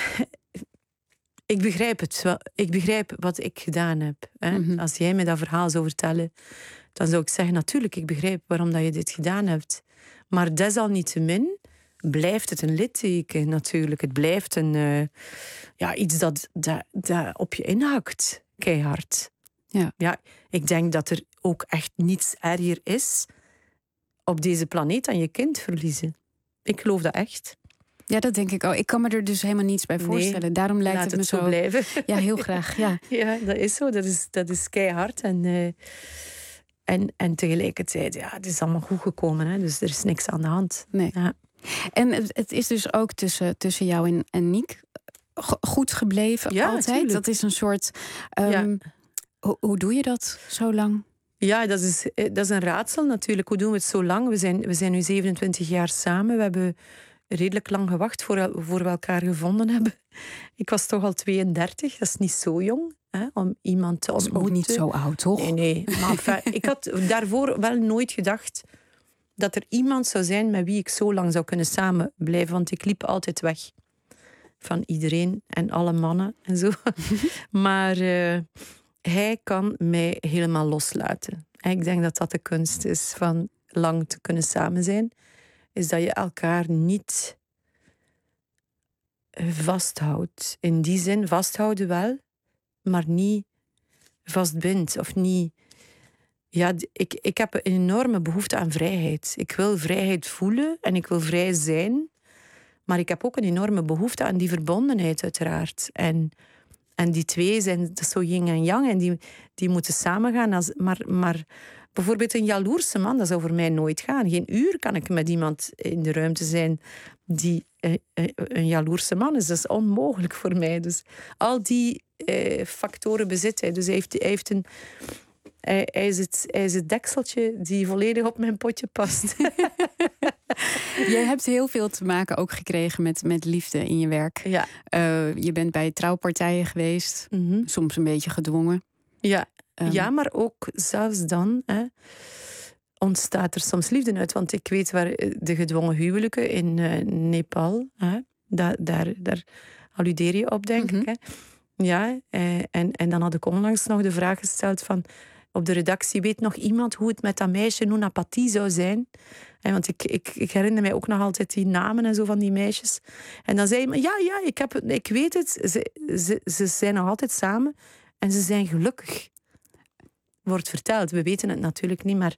ik begrijp het wel. Ik begrijp wat ik gedaan heb. Hè. Mm-hmm. Als jij mij dat verhaal zou vertellen, dan zou ik zeggen, natuurlijk, ik begrijp waarom dat je dit gedaan hebt. Maar desalniettemin blijft het een litteken natuurlijk. Het blijft een, uh, ja, iets dat, dat, dat op je inhakt, keihard. Ja. Ja, ik denk dat er ook echt niets erger is op deze planeet dan je kind verliezen. Ik geloof dat echt. Ja, dat denk ik ook. Ik kan me er dus helemaal niets bij voorstellen. Nee, Daarom lijkt laat het me het zo zo blijven. Ja, heel graag. Ja, ja dat is zo. Dat is, dat is keihard. En, uh, en, en tegelijkertijd, ja, het is allemaal goed gekomen. Hè? Dus er is niks aan de hand. Nee. Ja. En het, het is dus ook tussen, tussen jou en, en Niek goed gebleven, ja, altijd? Tuurlijk. Dat is een soort... Um, ja. ho, hoe doe je dat zo lang? Ja, dat is, dat is een raadsel natuurlijk. Hoe doen we het zo lang? We zijn, we zijn nu zevenentwintig jaar samen. We hebben redelijk lang gewacht voor, voor we elkaar gevonden hebben. Ik was toch al tweeëndertig, dat is niet zo jong. Hè, om iemand te ontmoeten. Dat is ook niet zo oud, toch? Nee, nee. Maar enfin, ik had daarvoor wel nooit gedacht dat er iemand zou zijn met wie ik zo lang zou kunnen samen blijven. Want ik liep altijd weg van iedereen en alle mannen en zo. Maar uh, hij kan mij helemaal loslaten. En ik denk dat dat de kunst is van lang te kunnen samen zijn. Is dat je elkaar niet vasthoudt. In die zin, vasthouden wel, maar niet vastbindt. Of niet... Ja, ik, ik heb een enorme behoefte aan vrijheid. Ik wil vrijheid voelen en ik wil vrij zijn. Maar ik heb ook een enorme behoefte aan die verbondenheid, uiteraard. En, en die twee zijn dat is zo yin en yang. En die, die moeten samengaan. Als, maar, maar bijvoorbeeld een jaloerse man, dat zou voor mij nooit gaan. Geen uur kan ik met iemand in de ruimte zijn die eh, een jaloerse man is. Dat is onmogelijk voor mij. Dus al die eh, factoren bezit hij. Dus hij heeft, hij heeft een... Hij, hij, is het, hij is het dekseltje die volledig op mijn potje past. Jij hebt heel veel te maken ook gekregen met, met liefde in je werk. Ja. Uh, je bent bij trouwpartijen geweest. Mm-hmm. Soms een beetje gedwongen. Ja, um. ja maar ook zelfs dan hè, ontstaat er soms liefde uit. Want ik weet waar de gedwongen huwelijken in uh, Nepal... Hè, daar, daar, daar alludeer je op, denk mm-hmm. ik. Hè. Ja, eh, en, en dan had ik onlangs nog de vraag gesteld van... Op de redactie, weet nog iemand hoe het met dat meisje Nuna Pati zou zijn? En want ik, ik, ik herinner mij ook nog altijd die namen en zo van die meisjes. En dan zei hij, ja, ja, ik, heb, ik weet het. Ze, ze, ze zijn nog altijd samen en ze zijn gelukkig. Wordt verteld. We weten het natuurlijk niet, maar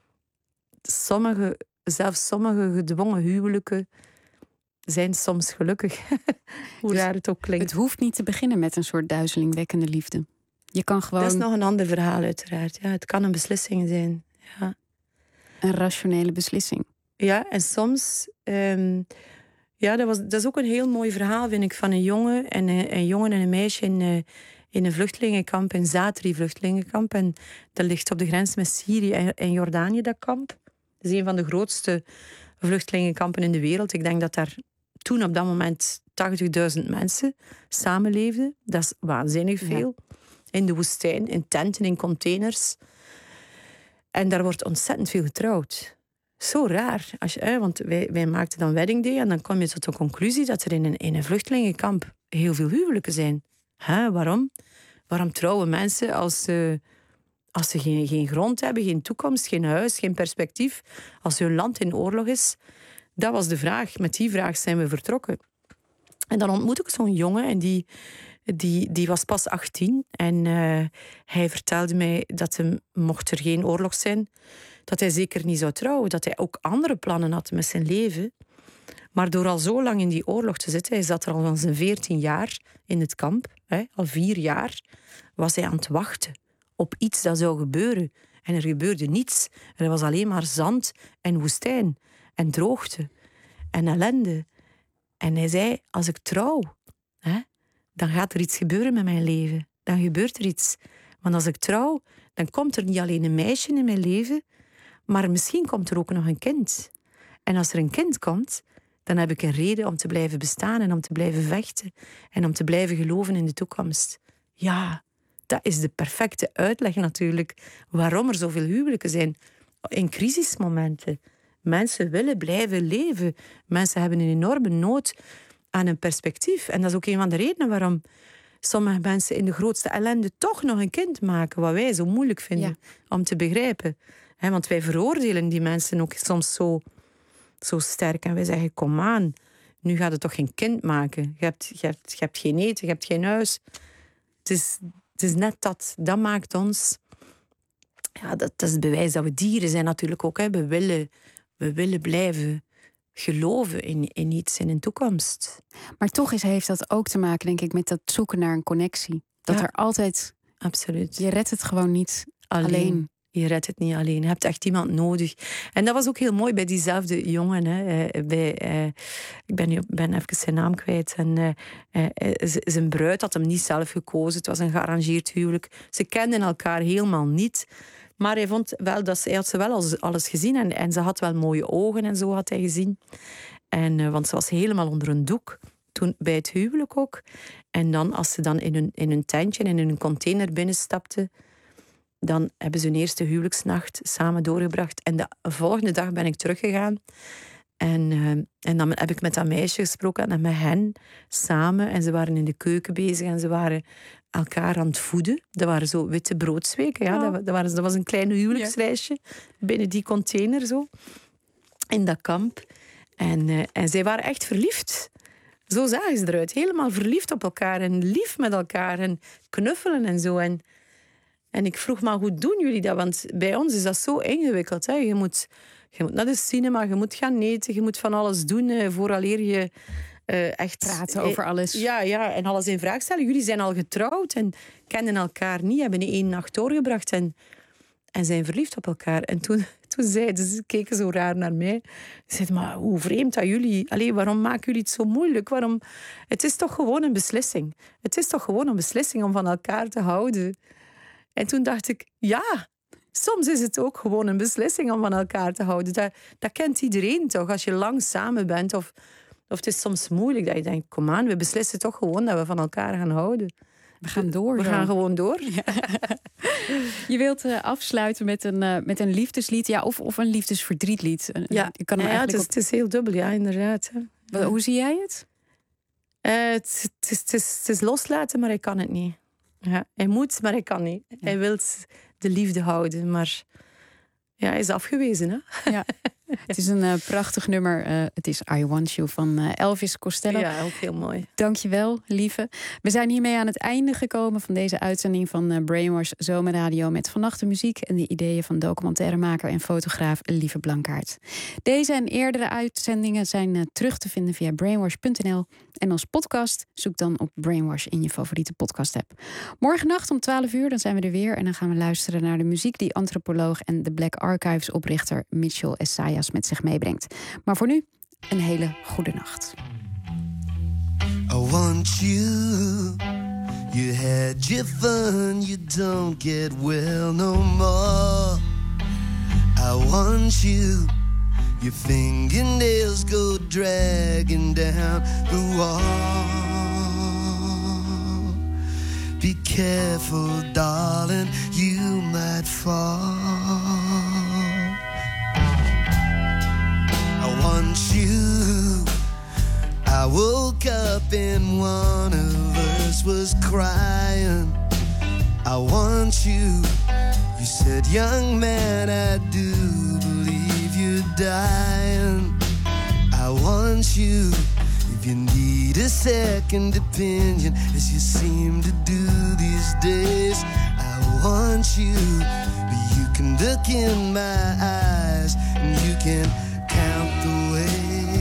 sommige, zelfs sommige gedwongen huwelijken zijn soms gelukkig. Hoe dus raar het ook klinkt. Het hoeft niet te beginnen met een soort duizelingwekkende liefde. Je kan gewoon... Dat is nog een ander verhaal, uiteraard. Ja, het kan een beslissing zijn. Ja. Een rationele beslissing. Ja, en soms... Um, ja, dat, was, dat is ook een heel mooi verhaal, vind ik, van een jongen en een, een, jongen en een meisje in, uh, in een vluchtelingenkamp, in Zatri vluchtelingenkamp. En dat ligt op de grens met Syrië en, en Jordanië, dat kamp. Dat is een van de grootste vluchtelingenkampen in de wereld. Ik denk dat daar toen op dat moment tachtigduizend mensen samenleefden. Dat is waanzinnig veel. Ja. in de woestijn, in tenten, in containers. En daar wordt ontzettend veel getrouwd. Zo raar. Als je, hè, want wij, wij maakten dan wedding day en dan kom je tot de conclusie dat er in een, in een vluchtelingenkamp heel veel huwelijken zijn. Hè, waarom? Waarom trouwen mensen als ze, als ze geen, geen grond hebben, geen toekomst, geen huis, geen perspectief, als hun land in oorlog is? Dat was de vraag. Met die vraag zijn we vertrokken. En dan ontmoet ik zo'n jongen en die, die, die was pas achttien. En uh, hij vertelde mij dat hem, mocht er geen oorlog zijn, dat hij zeker niet zou trouwen. Dat hij ook andere plannen had met zijn leven. Maar door al zo lang in die oorlog te zitten, hij zat er al van zijn veertien jaar in het kamp, hè, al vier jaar, was hij aan het wachten op iets dat zou gebeuren. En er gebeurde niets. Er was alleen maar zand en woestijn en droogte en ellende. En hij zei, als ik trouw, hè, dan gaat er iets gebeuren met mijn leven. Dan gebeurt er iets. Want als ik trouw, dan komt er niet alleen een meisje in mijn leven, maar misschien komt er ook nog een kind. En als er een kind komt, dan heb ik een reden om te blijven bestaan en om te blijven vechten en om te blijven geloven in de toekomst. Ja, dat is de perfecte uitleg natuurlijk waarom er zoveel huwelijken zijn in crisismomenten. Mensen willen blijven leven. Mensen hebben een enorme nood aan een perspectief. En dat is ook een van de redenen waarom sommige mensen in de grootste ellende toch nog een kind maken, wat wij zo moeilijk vinden ja. om te begrijpen. He, want wij veroordelen die mensen ook soms zo, zo sterk. En wij zeggen, kom aan, nu gaat het toch geen kind maken. Je hebt, je hebt, je hebt geen eten, je hebt geen huis. Het is, het is net dat. Dat maakt ons... Ja, dat, dat is het bewijs dat we dieren zijn natuurlijk ook. Hè. We, willen, we willen blijven geloven in, in iets, in een toekomst. Maar toch is, heeft dat ook te maken, denk ik, met dat zoeken naar een connectie. Dat ja, er altijd... Absoluut. Je redt het gewoon niet alleen. alleen. Je redt het niet alleen. Je hebt echt iemand nodig. En dat was ook heel mooi bij diezelfde jongen. Hè. Bij, uh, ik ben, nu, ben even zijn naam kwijt. En, uh, uh, zijn bruid had hem niet zelf gekozen. Het was een gearrangeerd huwelijk. Ze kenden elkaar helemaal niet. Maar hij vond wel dat ze, hij had ze wel alles, alles gezien. En, en ze had wel mooie ogen en zo had hij gezien. En, uh, want ze was helemaal onder een doek. Toen bij het huwelijk ook. En dan als ze dan in hun, in hun tentje en in hun container binnenstapte, dan hebben ze hun eerste huwelijksnacht samen doorgebracht. En de volgende dag ben ik teruggegaan. En, uh, en dan heb ik met dat meisje gesproken en met hen samen. En ze waren in de keuken bezig en ze waren elkaar aan het voeden. Dat waren zo witte broodsweken. Ja. Oh. Dat, dat, waren, dat was een klein huwelijksreisje ja. binnen die container zo. In dat kamp. En, uh, en zij waren echt verliefd. Zo zagen ze eruit. Helemaal verliefd op elkaar en lief met elkaar en knuffelen en zo. En, en ik vroeg, maar hoe doen jullie dat? Want bij ons is dat zo ingewikkeld. Hè? Je moet, je moet naar de cinema, je moet gaan eten, je moet van alles doen uh, vooraleer je uh, echt... praten over alles. Ja, ja, en alles in vraag stellen. Jullie zijn al getrouwd en kennen elkaar niet, hebben één nacht doorgebracht en, en zijn verliefd op elkaar. En toen, toen zeiden ze, keken zo raar naar mij. Ze zeiden, maar hoe vreemd dat jullie... Allee, waarom maken jullie het zo moeilijk? Waarom... Het is toch gewoon een beslissing. Het is toch gewoon een beslissing om van elkaar te houden. En toen dacht ik, ja, soms is het ook gewoon een beslissing om van elkaar te houden. Dat, dat kent iedereen toch, als je lang samen bent. Of, of het is soms moeilijk dat je denkt, kom aan, we beslissen toch gewoon dat we van elkaar gaan houden. We gaan door. We zo. gaan gewoon door. Ja. Je wilt uh, afsluiten met een, uh, met een liefdeslied, ja, of, of een liefdesverdrietlied. Ja, je kan hem ja, ja het, is, op... het is heel dubbel, ja, inderdaad. Hè. Hoe zie jij het? Uh, het, het, is, het, is, het is loslaten, maar hij kan het niet. Ja, hij moet, maar hij kan niet. Ja. Hij wil de liefde houden, maar ja, hij is afgewezen. Hè? Ja. Het is een uh, prachtig nummer. Uh, het is I Want You van uh, Elvis Costello. Ja, ook heel mooi. Dankjewel, lieve. We zijn hiermee aan het einde gekomen van deze uitzending van uh, Brainwash Zomerradio met vannacht de muziek en de ideeën van documentairemaker en fotograaf Lieve Blankaart. Deze en eerdere uitzendingen zijn uh, terug te vinden via brainwash punt n l en als podcast zoek dan op Brainwash in je favoriete podcast-app. Morgennacht om twaalf uur dan zijn we er weer en dan gaan we luisteren naar de muziek die antropoloog en de Black Archives oprichter Mitchell Essayas met zich meebrengt. Maar voor nu, een hele goede nacht. I want you. You had your fun. You don't get well no more. I want you. Your fingernails go dragging down the wall. Be careful, darling, you might fall. I want you. I woke up and one of us was crying. I want you. You said, young man, I do believe you're dying. I want you. If you need a second opinion, as you seem to do these days, I want you. You can look in my eyes and you can count the ways.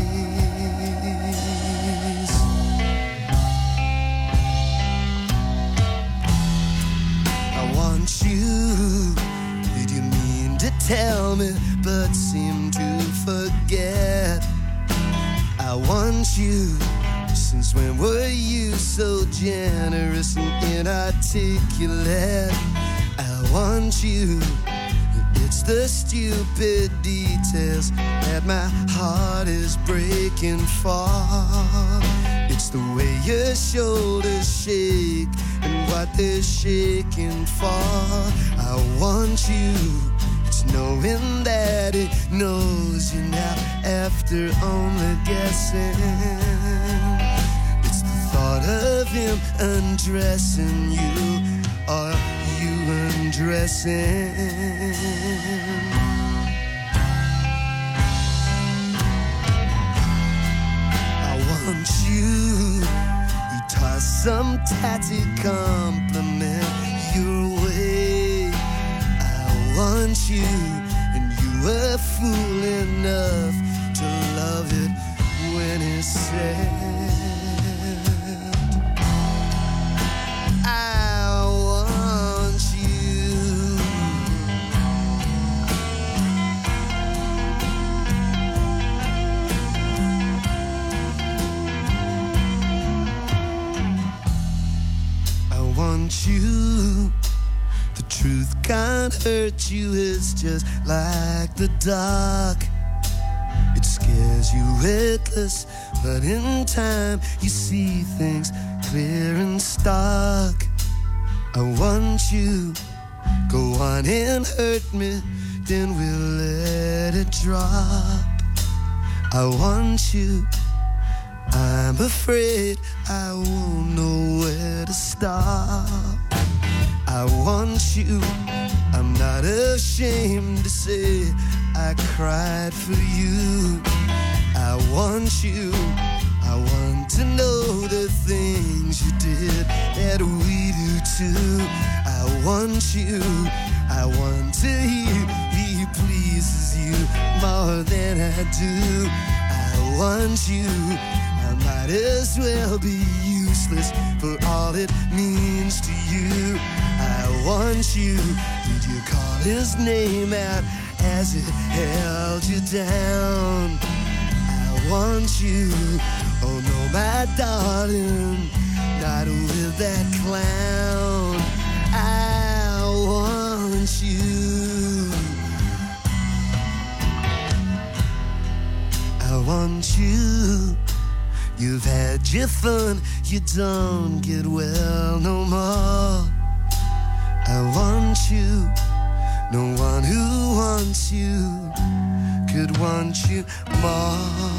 I want you. Did you mean to tell me but seem to forget? I want you. Since when were you so generous and inarticulate? I want you. It's the stupid details that my heart is breaking for. It's the way your shoulders shake and what they're shaking for. I want you. It's knowing that it knows you now after only guessing. It's the thought of him undressing you or you undressing. I want you. You toss some tatty compliment your way. I want you, and you were fool enough to love it when it's said. I want you. I want you. The truth can't hurt you, it's just like the dark. It scares you reckless, but in time you see things clear and stark. I want you. Go on and hurt me, then we'll let it drop. I want you. I'm afraid I won't know where to stop. I want you. I'm not ashamed to say I cried for you. I want you. I want to know the things you did that we do too. I want you. I want to hear he pleases you more than I do. I want you. I might as well be useless for all it means to you. I want you. Did you call his name out as it held you down? I want you. Oh no, my darling, not with that clown. I want you. I want you. You've had your fun, you don't get well no more. I want you. No one who wants you could want you more.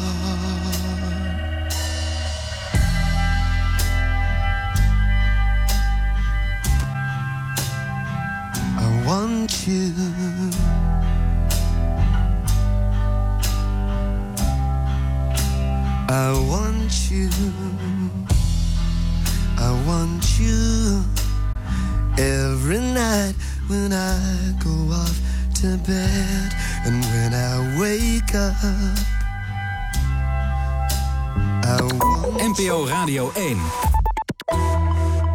I want you. I want you. I want you. Every night when I go off to bed and when I wake up, I want N P O Radio één.